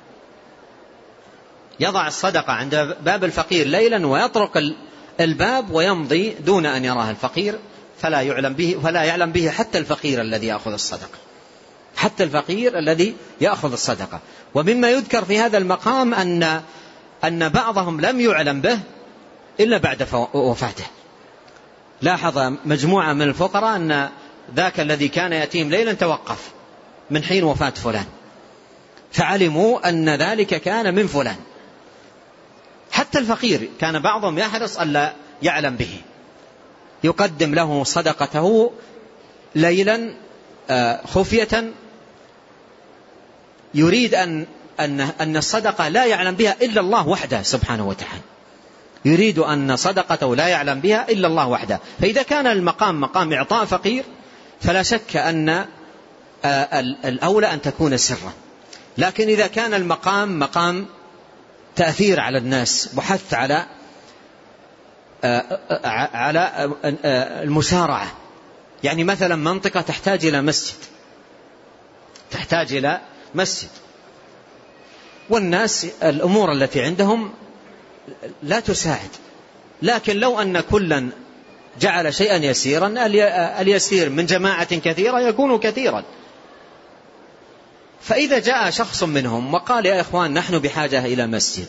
يضع الصدقة عند باب الفقير ليلا ويطرق الباب ويمضي دون أن يراه الفقير، فلا يعلم به حتى الفقير الذي يأخذ الصدقة، حتى الفقير الذي يأخذ الصدقة. ومما يذكر في هذا المقام أن بعضهم لم يعلم به إلا بعد وفاته. لاحظ مجموعة من الفقراء أن ذاك الذي كان يتيم ليلا توقف من حين وفاة فلان، فعلموا أن ذلك كان من فلان. حتى الفقير كان بعضهم يحرص ألا يعلم به، يقدم له صدقته ليلا خفية، يريد أن الصدقة لا يعلم بها إلا الله وحده سبحانه وتعالى، يريد أن صدقته لا يعلم بها إلا الله وحده. فإذا كان المقام مقام إعطاء فقير فلا شك أن الأولى أن تكون سرا. لكن إذا كان المقام مقام تأثير على الناس وحث على المسارعة، يعني مثلا منطقة تحتاج إلى مسجد، تحتاج إلى مسجد، والناس الأمور التي عندهم لا تساعد، لكن لو أن كلا جعل شيئا يسيرا، اليسير من جماعة كثيرة يكون كثيرا. فإذا جاء شخص منهم وقال: يا إخوان، نحن بحاجة إلى مسجد،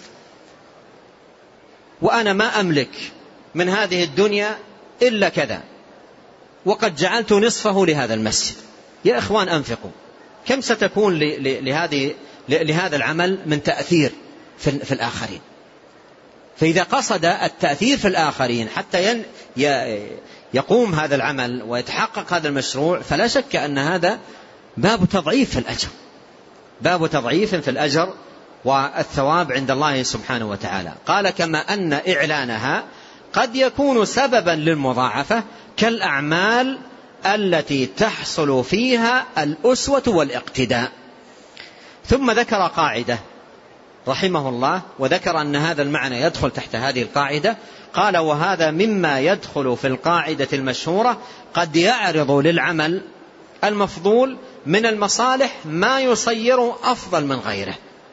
وأنا ما أملك من هذه الدنيا إلا كذا، وقد جعلت نصفه لهذا المسجد، يا إخوان أنفقوا، كم ستكون لهذا العمل من تأثير في الآخرين؟ فإذا قصد التأثير في الآخرين حتى يقوم هذا العمل ويتحقق هذا المشروع، فلا شك أن هذا باب تضعيف في الأجر، باب تضعيف في الأجر والثواب عند الله سبحانه وتعالى. قال كما أن إعلانها قد يكون سببا للمضاعفة كالأعمال التي تحصل فيها الأسوة والاقتداء. ثم ذكر قاعدة رحمه الله، وذكر أن هذا المعنى يدخل تحت هذه القاعدة. قال وهذا مما يدخل في القاعدة المشهورة: قد يعرض للعمل المفضول من المصالح ما يصير أفضل من غيره،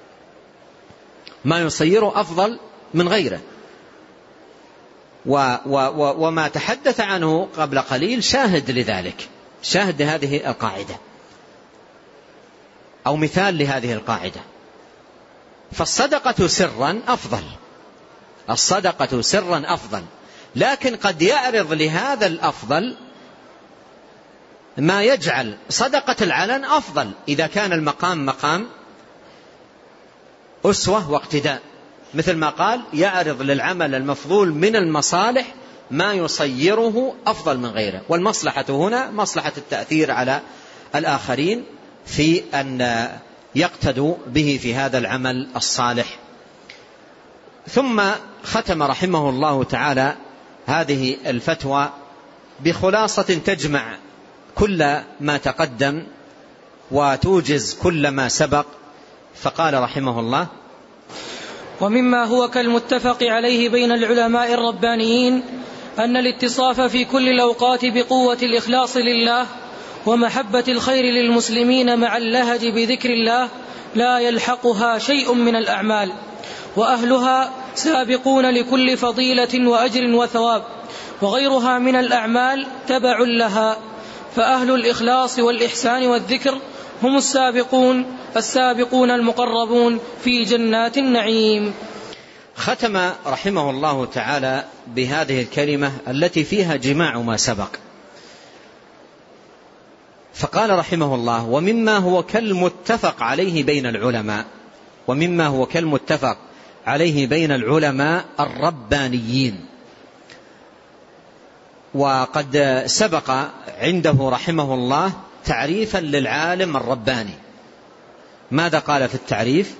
ما يصير أفضل من غيره. وما تحدث عنه قبل قليل شاهد لذلك، شاهد لهذه القاعدة أو مثال لهذه القاعدة. فالصدقة سرا أفضل، الصدقة سرا أفضل، لكن قد يعرض لهذا الأفضل ما يجعل صدقة العلن أفضل إذا كان المقام مقام أسوة واقتداء، مثل ما قال يعرض للعمل المفضول من المصالح ما يصيره أفضل من غيره. والمصلحة هنا مصلحة التأثير على الآخرين في أن يقتدوا به في هذا العمل الصالح. ثم ختم رحمه الله تعالى هذه الفتوى بخلاصة تجمع كل ما تقدم وتوجز كل ما سبق. فقال رحمه الله: ومما هو كالمتفق عليه بين العلماء الربانيين أن الاتصاف في كل الأوقات بقوة الإخلاص لله ومحبة الخير للمسلمين مع اللهج بذكر الله لا يلحقها شيء من الأعمال، وأهلها سابقون لكل فضيلة وأجر وثواب، وغيرها من الأعمال تبع لها، فأهل الإخلاص والإحسان والذكر هم السابقون المقربون في جنات النعيم. ختم رحمه الله تعالى بهذه الكلمة التي فيها جماع ما سبق، فقال رحمه الله: ومما هو كالمتفق عليه بين العلماء، ومما هو كالمتفق عليه بين العلماء الربانيين. وقد سبق عنده رحمه الله تعريفا للعالم الرباني. ماذا قال في التعريف؟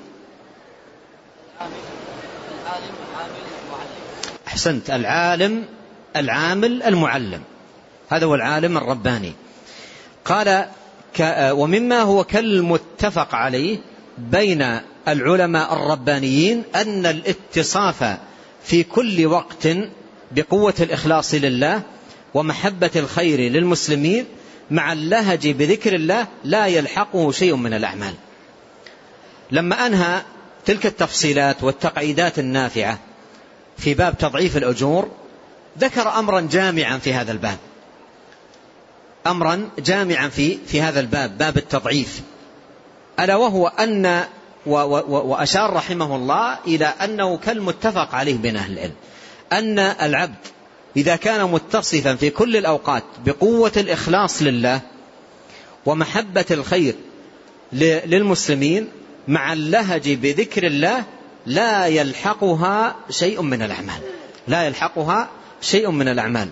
أحسنت، العالم العامل المعلم، هذا هو العالم الرباني. قال ومما هو كالمتفق عليه بين العلماء الربانيين أن الاتصاف في كل وقت بقوة الإخلاص لله ومحبة الخير للمسلمين مع اللهج بذكر الله لا يلحقه شيء من الأعمال. لما أنهى تلك التفصيلات والتقعيدات النافعة في باب تضعيف الأجور ذكر أمرا جامعا في هذا الباب، أمرا جامعا في هذا الباب، باب التضعيف، ألا وهو أن وأشار رحمه الله إلى أنه كالمتفق عليه بين أهل العلم أن العبد إذا كان متصفا في كل الأوقات بقوة الإخلاص لله ومحبة الخير للمسلمين مع اللهج بذكر الله لا يلحقها شيء من الأعمال، لا يلحقها شيء من الأعمال.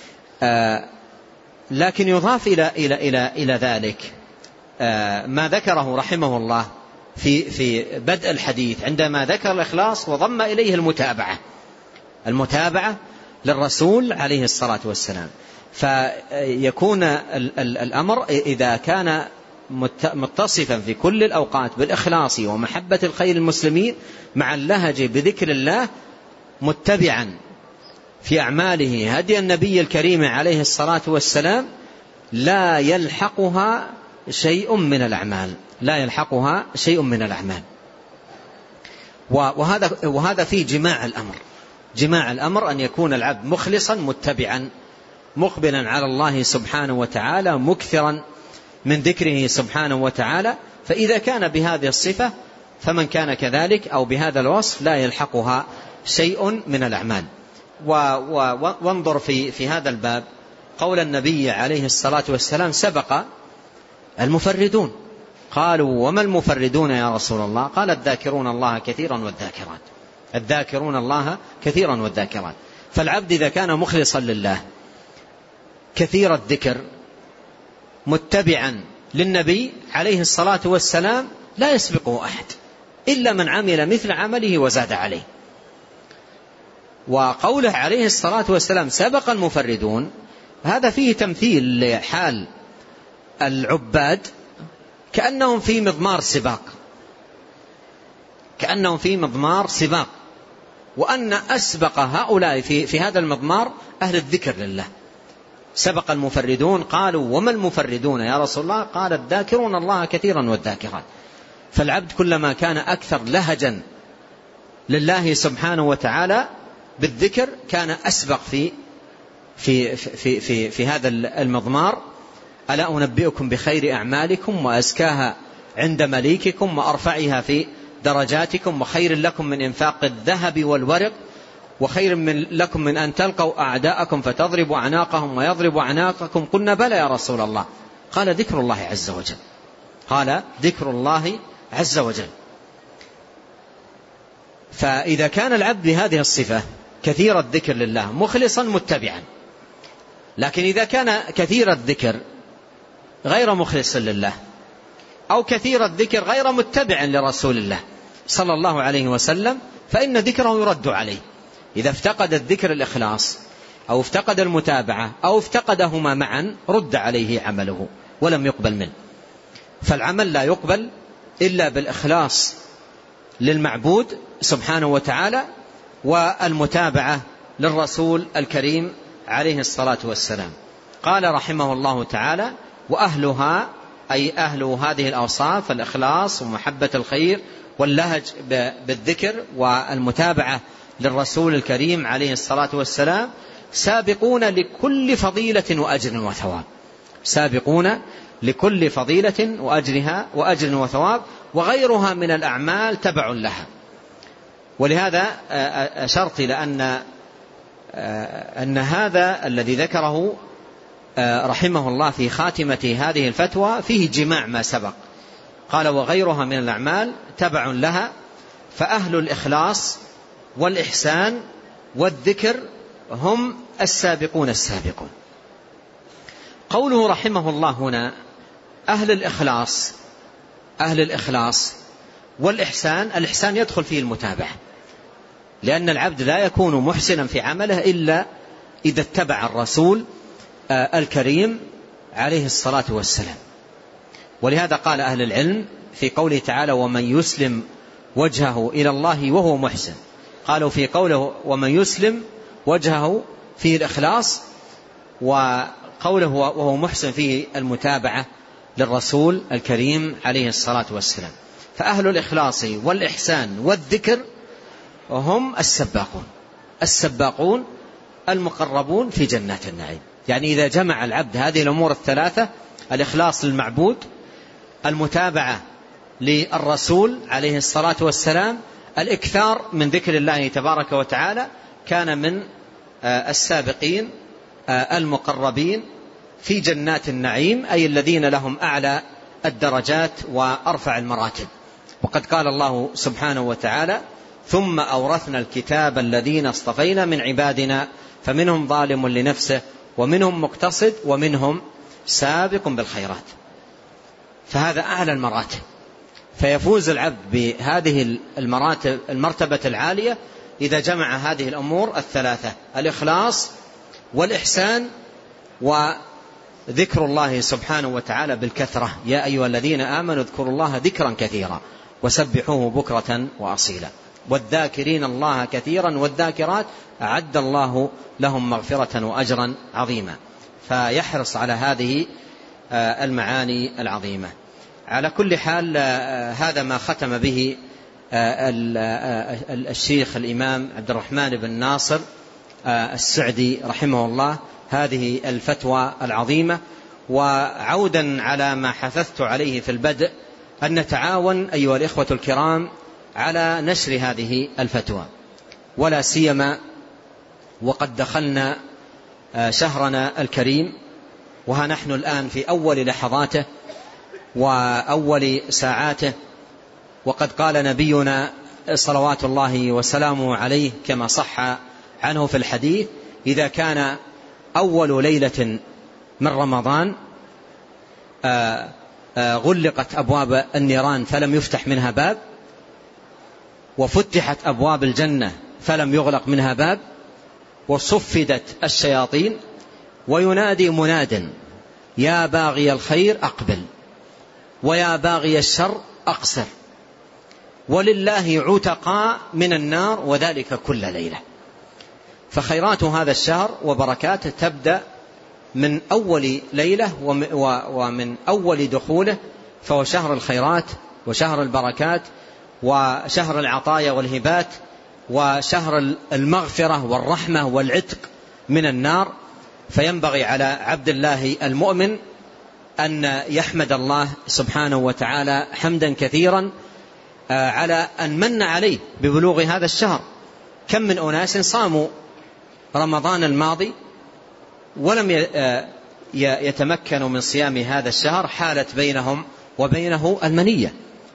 لكن يضاف إلى ذلك ما ذكره رحمه الله في بدء الحديث عندما ذكر الإخلاص وضم إليه المتابعة للرسول عليه الصلاة والسلام. فيكون الأمر إذا كان متصفا في كل الأوقات بالإخلاص ومحبة الخير المسلمين مع اللهج بذكر الله متبعا في أعماله هدي النبي الكريم عليه الصلاة والسلام لا يلحقها شيء من الأعمال، لا يلحقها شيء من الأعمال. وهذا في جماع الأمر أن يكون العبد مخلصا متبعا مقبلا على الله سبحانه وتعالى مكثرا من ذكره سبحانه وتعالى. فإذا كان بهذه الصفة فمن كان كذلك أو بهذا الوصف لا يلحقها شيء من الأعمال. وانظر في هذا الباب قول النبي عليه الصلاة والسلام: سبق المفردون. قالوا: وما المفردون يا رسول الله؟ قال: الذاكرون الله كثيرا والذاكرات. الذاكرون الله كثيرا والذاكرات. فالعبد إذا كان مخلصا لله كثير الذكر متبعا للنبي عليه الصلاة والسلام لا يسبقه أحد إلا من عمل مثل عمله وزاد عليه. وقوله عليه الصلاة والسلام سبق المفردون هذا فيه تمثيل لحال العباد كأنهم في مضمار سباق، كأنهم في مضمار سباق، وأن أسبق هؤلاء في هذا المضمار أهل الذكر لله. سبق المفردون، قالوا وما المفردون يا رسول الله؟ قال الذاكرون الله كثيرا والذاكرات. فالعبد كلما كان أكثر لهجا لله سبحانه وتعالى بالذكر كان أسبق في هذا المضمار. ألا أنبئكم بخير أعمالكم وأزكاها عند مليككم وأرفعها في درجاتكم وخير لكم من إنفاق الذهب والورق وخير لكم من أن تلقوا أعداءكم فتضربوا أعناقهم ويضربوا أعناقكم. قلنا بلى يا رسول الله. قال ذكر الله عز وجل، قال ذكر الله عز وجل. فإذا كان العبد بهذه الصفة كثير الذكر لله مخلصا متبعا، لكن إذا كان كثير الذكر غير مخلص لله أو كثير الذكر غير متبع لرسول الله صلى الله عليه وسلم فإن ذكره يرد عليه. إذا افتقد الذكر الإخلاص أو افتقد المتابعة أو افتقدهما معا رد عليه عمله ولم يقبل منه. فالعمل لا يقبل إلا بالإخلاص للمعبود سبحانه وتعالى والمتابعة للرسول الكريم عليه الصلاة والسلام. قال رحمه الله تعالى وأهلها أي أهل هذه الأوصاف الإخلاص ومحبة الخير واللهج بالذكر والمتابعة للرسول الكريم عليه الصلاة والسلام سابقون لكل فضيلة وأجر وثواب، سابقون لكل فضيلة وأجر وثواب وغيرها من الأعمال تبع لها. ولهذا أشرت إلى أن هذا الذي ذكره رحمه الله في خاتمة هذه الفتوى فيه جماع ما سبق. قال وغيرها من الأعمال تبع لها، فأهل الإخلاص والإحسان والذكر هم السابقون السابقون. قوله رحمه الله هنا أهل الإخلاص والإحسان، الإحسان يدخل فيه المتابعة، لأن العبد لا يكون محسنا في عمله إلا إذا اتبع الرسول الكريم عليه الصلاة والسلام. ولهذا قال أهل العلم في قوله تعالى ومن يسلم وجهه إلى الله وهو محسن، قالوا في قوله ومن يسلم وجهه فيه الإخلاص، وقوله وهو محسن فيه المتابعة للرسول الكريم عليه الصلاة والسلام. فأهل الإخلاص والإحسان والذكر هم السباقون المقربون في جنات النعيم. يعني إذا جمع العبد هذه الأمور الثلاثة، الإخلاص للمعبود، المتابعة للرسول عليه الصلاة والسلام، الإكثار من ذكر الله تبارك وتعالى، كان من السابقين المقربين في جنات النعيم، أي الذين لهم أعلى الدرجات وأرفع المراتب. وقد قال الله سبحانه وتعالى ثم أورثنا الكتاب الذين اصطفينا من عبادنا فمنهم ظالم لنفسه ومنهم مقتصد ومنهم سابق بالخيرات. فهذا أعلى المراتب. فيفوز العبد بهذه المرتبة العالية إذا جمع هذه الأمور الثلاثة: الإخلاص والإحسان وذكر الله سبحانه وتعالى بالكثرة. يا أيها الذين آمنوا اذكروا الله ذكرا كثيرا وسبحوه بكرة وأصيلا. والذاكرين الله كثيرا والذاكرات أعد الله لهم مغفرة وأجرا عظيما. فيحرص على هذه المعاني العظيمة. على كل حال هذا ما ختم به الشيخ الإمام عبد الرحمن بن ناصر السعدي رحمه الله هذه الفتوى العظيمة. وعودا على ما حثثت عليه في البدء أن نتعاون أيها الإخوة الكرام على نشر هذه الفتوى، ولا سيما وقد دخلنا شهرنا الكريم، وها نحن الآن في أول لحظاته وأول ساعاته. وقد قال نبينا صلوات الله وسلامه عليه كما صح عنه في الحديث: إذا كان أول ليلة من رمضان غلقت أبواب النيران فلم يفتح منها باب، وفتحت أبواب الجنة فلم يغلق منها باب، وصفدت الشياطين، وينادي مناد: يا باغي الخير أقبل، ويا باغي الشر أقصر، ولله عتقاء من النار، وذلك كل ليلة. فخيرات هذا الشهر وبركاته تبدأ من أول ليلة ومن أول دخوله، فهو شهر الخيرات وشهر البركات وشهر العطايا والهبات وشهر المغفرة والرحمة والعتق من النار. فينبغي على عبد الله المؤمن أن يحمد الله سبحانه وتعالى حمدا كثيرا على أن من عليه ببلوغ هذا الشهر. كم من أناس صاموا رمضان الماضي ولم يتمكنوا من صيام هذا الشهر، حالت بينهم وبينه المنية،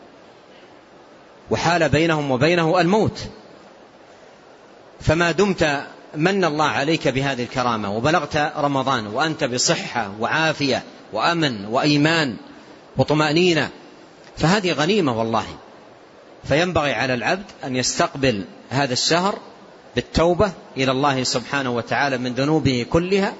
وحال بينهم وبينه الموت. فما دمت من الله عليك بهذه الكرامة وبلغت رمضان وأنت بصحة وعافية وأمن وإيمان وطمأنينة، فهذه غنيمة والله. فينبغي على العبد أن يستقبل هذا الشهر بالتوبة إلى الله سبحانه وتعالى من ذنوبه كلها،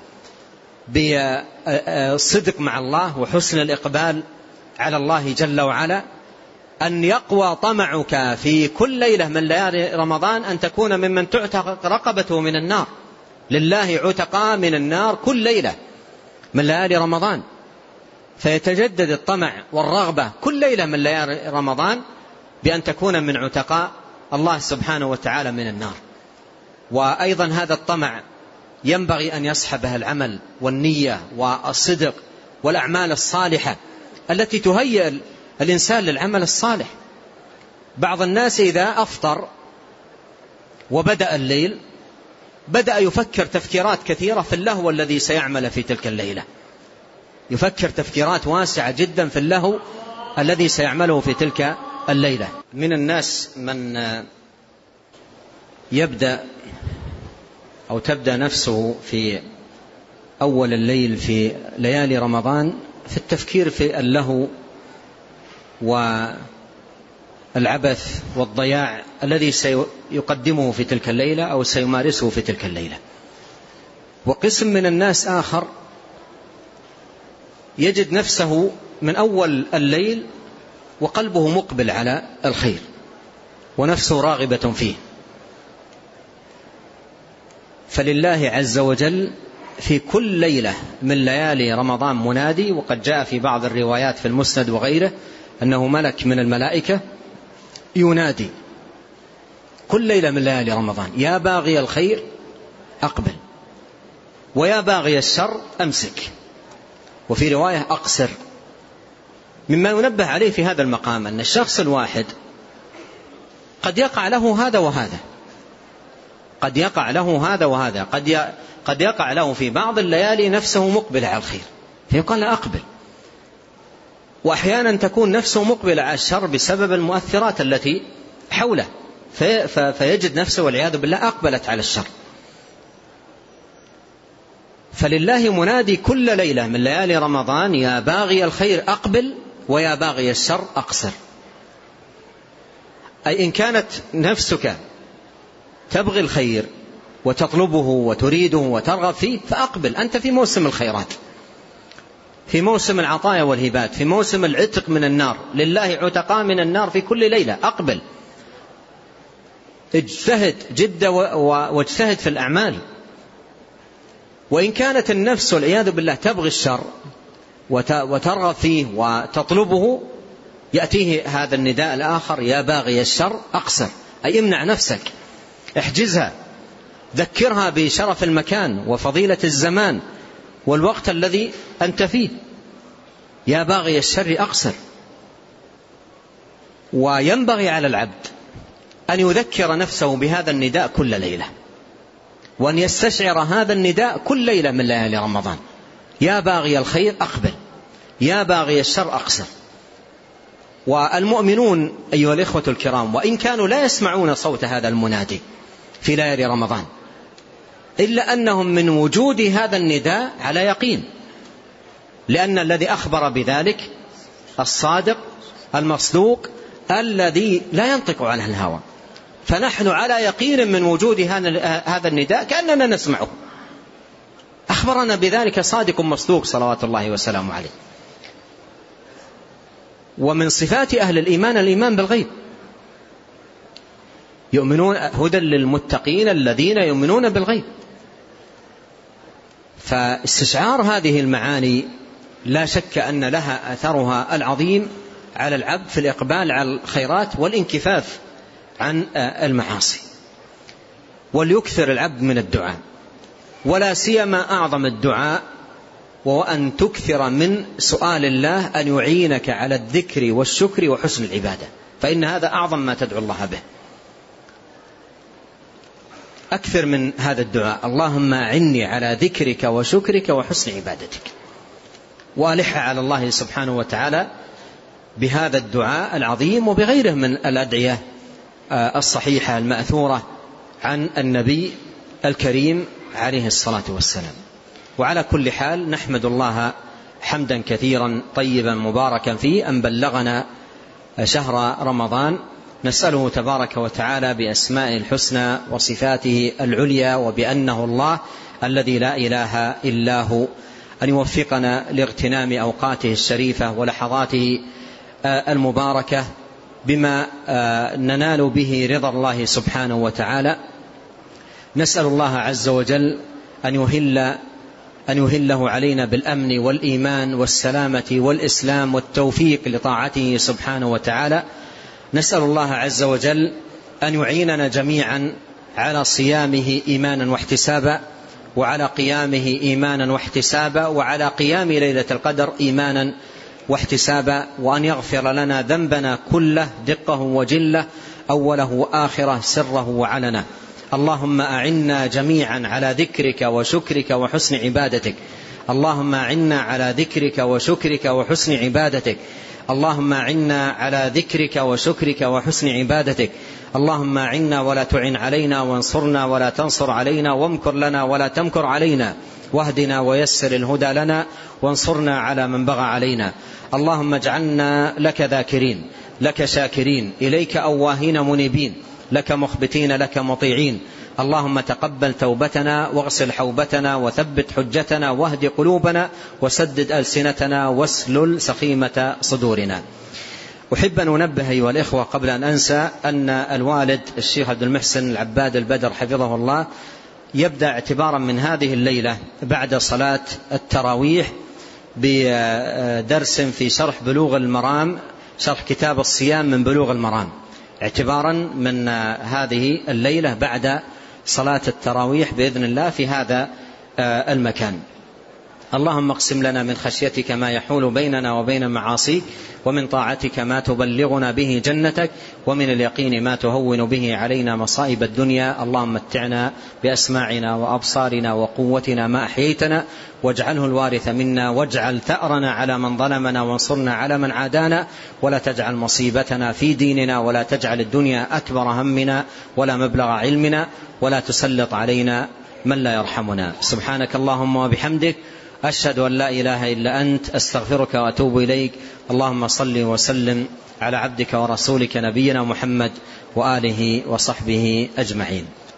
بالصدق مع الله وحسن الإقبال على الله جل وعلا، أن يقوى طمعك في كل ليلة من ليالي رمضان أن تكون ممن تعتق رقبته من النار. لله عتقاء من النار كل ليلة من ليالي رمضان، فيتجدد الطمع والرغبة كل ليلة من ليالي رمضان بأن تكون من عتقاء الله سبحانه وتعالى من النار. وأيضا هذا الطمع ينبغي أن يصحبها العمل والنية والصدق والأعمال الصالحة التي تهيئ الإنسان للعمل الصالح. بعض الناس إذا أفطر وبدأ الليل بدأ يفكر تفكيرات كثيرة في اللهو الذي سيعمل في تلك الليلة، يفكر تفكيرات واسعة جدا في اللهو الذي سيعمله في تلك الليلة. من الناس من يبدأ أو تبدأ نفسه في أول الليل في ليالي رمضان في التفكير في اللهو والعبث والضياع الذي سيقدمه في تلك الليلة أو سيمارسه في تلك الليلة. وقسم من الناس آخر يجد نفسه من أول الليل وقلبه مقبل على الخير ونفسه راغبة فيه. فلله عز وجل في كل ليلة من ليالي رمضان منادي، وقد جاء في بعض الروايات في المسند وغيره أنه ملك من الملائكة ينادي كل ليلة من ليالي رمضان: يا باغي الخير أقبل، ويا باغي الشر أمسك، وفي رواية أقصر. مما ينبه عليه في هذا المقام أن الشخص الواحد قد يقع له هذا وهذا، قد يقع له هذا وهذا، قد يقع له في بعض الليالي نفسه مقبل على الخير فيقال لا أقبل، وأحيانا تكون نفسه مقبل على الشر بسبب المؤثرات التي حوله فيجد نفسه والعياذ بالله أقبلت على الشر. فلله منادي كل ليلة من ليالي رمضان: يا باغي الخير أقبل، ويا باغي الشر أقصر. أي إن كانت نفسك تبغي الخير وتطلبه وتريده وترغب فيه فأقبل، أنت في موسم الخيرات، في موسم العطايا والهبات، في موسم العتق من النار. لله عتقاء من النار في كل ليلة، أقبل، اجتهد جد واجتهد في الأعمال. وإن كانت النفس والعياذ بالله تبغي الشر وترغب فيه وتطلبه، يأتيه هذا النداء الآخر: يا باغي الشر أقصر. أي امنع نفسك، احجزها، ذكرها بشرف المكان وفضيلة الزمان والوقت الذي أنت فيه. يا باغي الشر أقصر. وينبغي على العبد أن يذكر نفسه بهذا النداء كل ليلة، وأن يستشعر هذا النداء كل ليلة من ليالي رمضان: يا باغي الخير أقبل، يا باغي الشر أقصر. والمؤمنون أيها الإخوة الكرام وإن كانوا لا يسمعون صوت هذا المنادي في ليالي رمضان إلا أنهم من وجود هذا النداء على يقين، لأن الذي أخبر بذلك الصادق المصدوق الذي لا ينطق عنه الهوى، فنحن على يقين من وجود هذا النداء كأننا نسمعه. أخبرنا بذلك صادق مصدوق صلوات الله وسلامه عليه. ومن صفات أهل الإيمان الإيمان بالغيب، يؤمنون هدى للمتقين الذين يؤمنون بالغيب. فاستشعار هذه المعاني لا شك أن لها أثرها العظيم على العبد في الإقبال على الخيرات والانكفاف عن المعاصي. وليكثر العبد من الدعاء، ولا سيما أعظم الدعاء وهو أن تكثر من سؤال الله أن يعينك على الذكر والشكر وحسن العبادة، فإن هذا أعظم ما تدعو الله به. أكثر من هذا الدعاء: اللهم أعني على ذكرك وشكرك وحسن عبادتك. وألح على الله سبحانه وتعالى بهذا الدعاء العظيم وبغيره من الأدعية الصحيحة المأثورة عن النبي الكريم عليه الصلاة والسلام. وعلى كل حال نحمد الله حمدا كثيرا طيبا مباركا فيه أن بلغنا شهر رمضان. نسأله تبارك وتعالى بأسمائه الحسنى وصفاته العليا وبأنه الله الذي لا إله إلا هو أن يوفقنا لاغتنام أوقاته الشريفة ولحظاته المباركة بما ننال به رضا الله سبحانه وتعالى. نسأل الله عز وجل أن يهله علينا بالأمن والإيمان والسلامة والإسلام والتوفيق لطاعته سبحانه وتعالى. نسأل الله عز وجل أن يعيننا جميعا على صيامه إيمانا واحتسابا، وعلى قيامه إيمانا واحتسابا، وعلى قيام ليلة القدر إيمانا واحتسابا، وأن يغفر لنا ذنبنا كله دقه وجله أوله وآخره سره وعلنه. اللهم أعنا جميعا على ذكرك وشكرك وحسن عبادتك. اللهم أعنا على ذكرك وشكرك وحسن عبادتك. اللهم أعنا على ذكرك وشكرك وحسن عبادتك. اللهم أعنا ولا تعن علينا، وانصرنا ولا تنصر علينا، وامكر لنا ولا تمكر علينا، واهدنا ويسر الهدى لنا، وانصرنا على من بغى علينا. اللهم اجعلنا لك ذاكرين، لك شاكرين، إليك أواهين منيبين، لك مخبتين، لك مطيعين. اللهم تقبل توبتنا واغسل حوبتنا وثبت حجتنا واهد قلوبنا وسدد ألسنتنا واسلل سخيمة صدورنا. أحب أن أنبه أيها الإخوة قبل أن أنسى أن الوالد الشيخ عبد المحسن العباد البدر حفظه الله يبدأ اعتبارا من هذه الليلة بعد صلاة التراويح بدرس في شرح بلوغ المرام، شرح كتاب الصيام من بلوغ المرام، اعتبارا من هذه الليلة بعد صلاة التراويح بإذن الله في هذا المكان. اللهم اقسم لنا من خشيتك ما يحول بيننا وبين معاصيك، ومن طاعتك ما تبلغنا به جنتك، ومن اليقين ما تهون به علينا مصائب الدنيا. اللهم متعنا بأسماعنا وأبصارنا وقوتنا ما أحييتنا، واجعله الوارث منا، واجعل ثأرنا على من ظلمنا، وانصرنا على من عادانا، ولا تجعل مصيبتنا في ديننا، ولا تجعل الدنيا أكبر همنا ولا مبلغ علمنا، ولا تسلط علينا من لا يرحمنا. سبحانك اللهم وبحمدك، أشهد أن لا إله إلا أنت، أستغفرك وأتوب إليك. اللهم صل وسلم على عبدك ورسولك نبينا محمد وآله وصحبه أجمعين.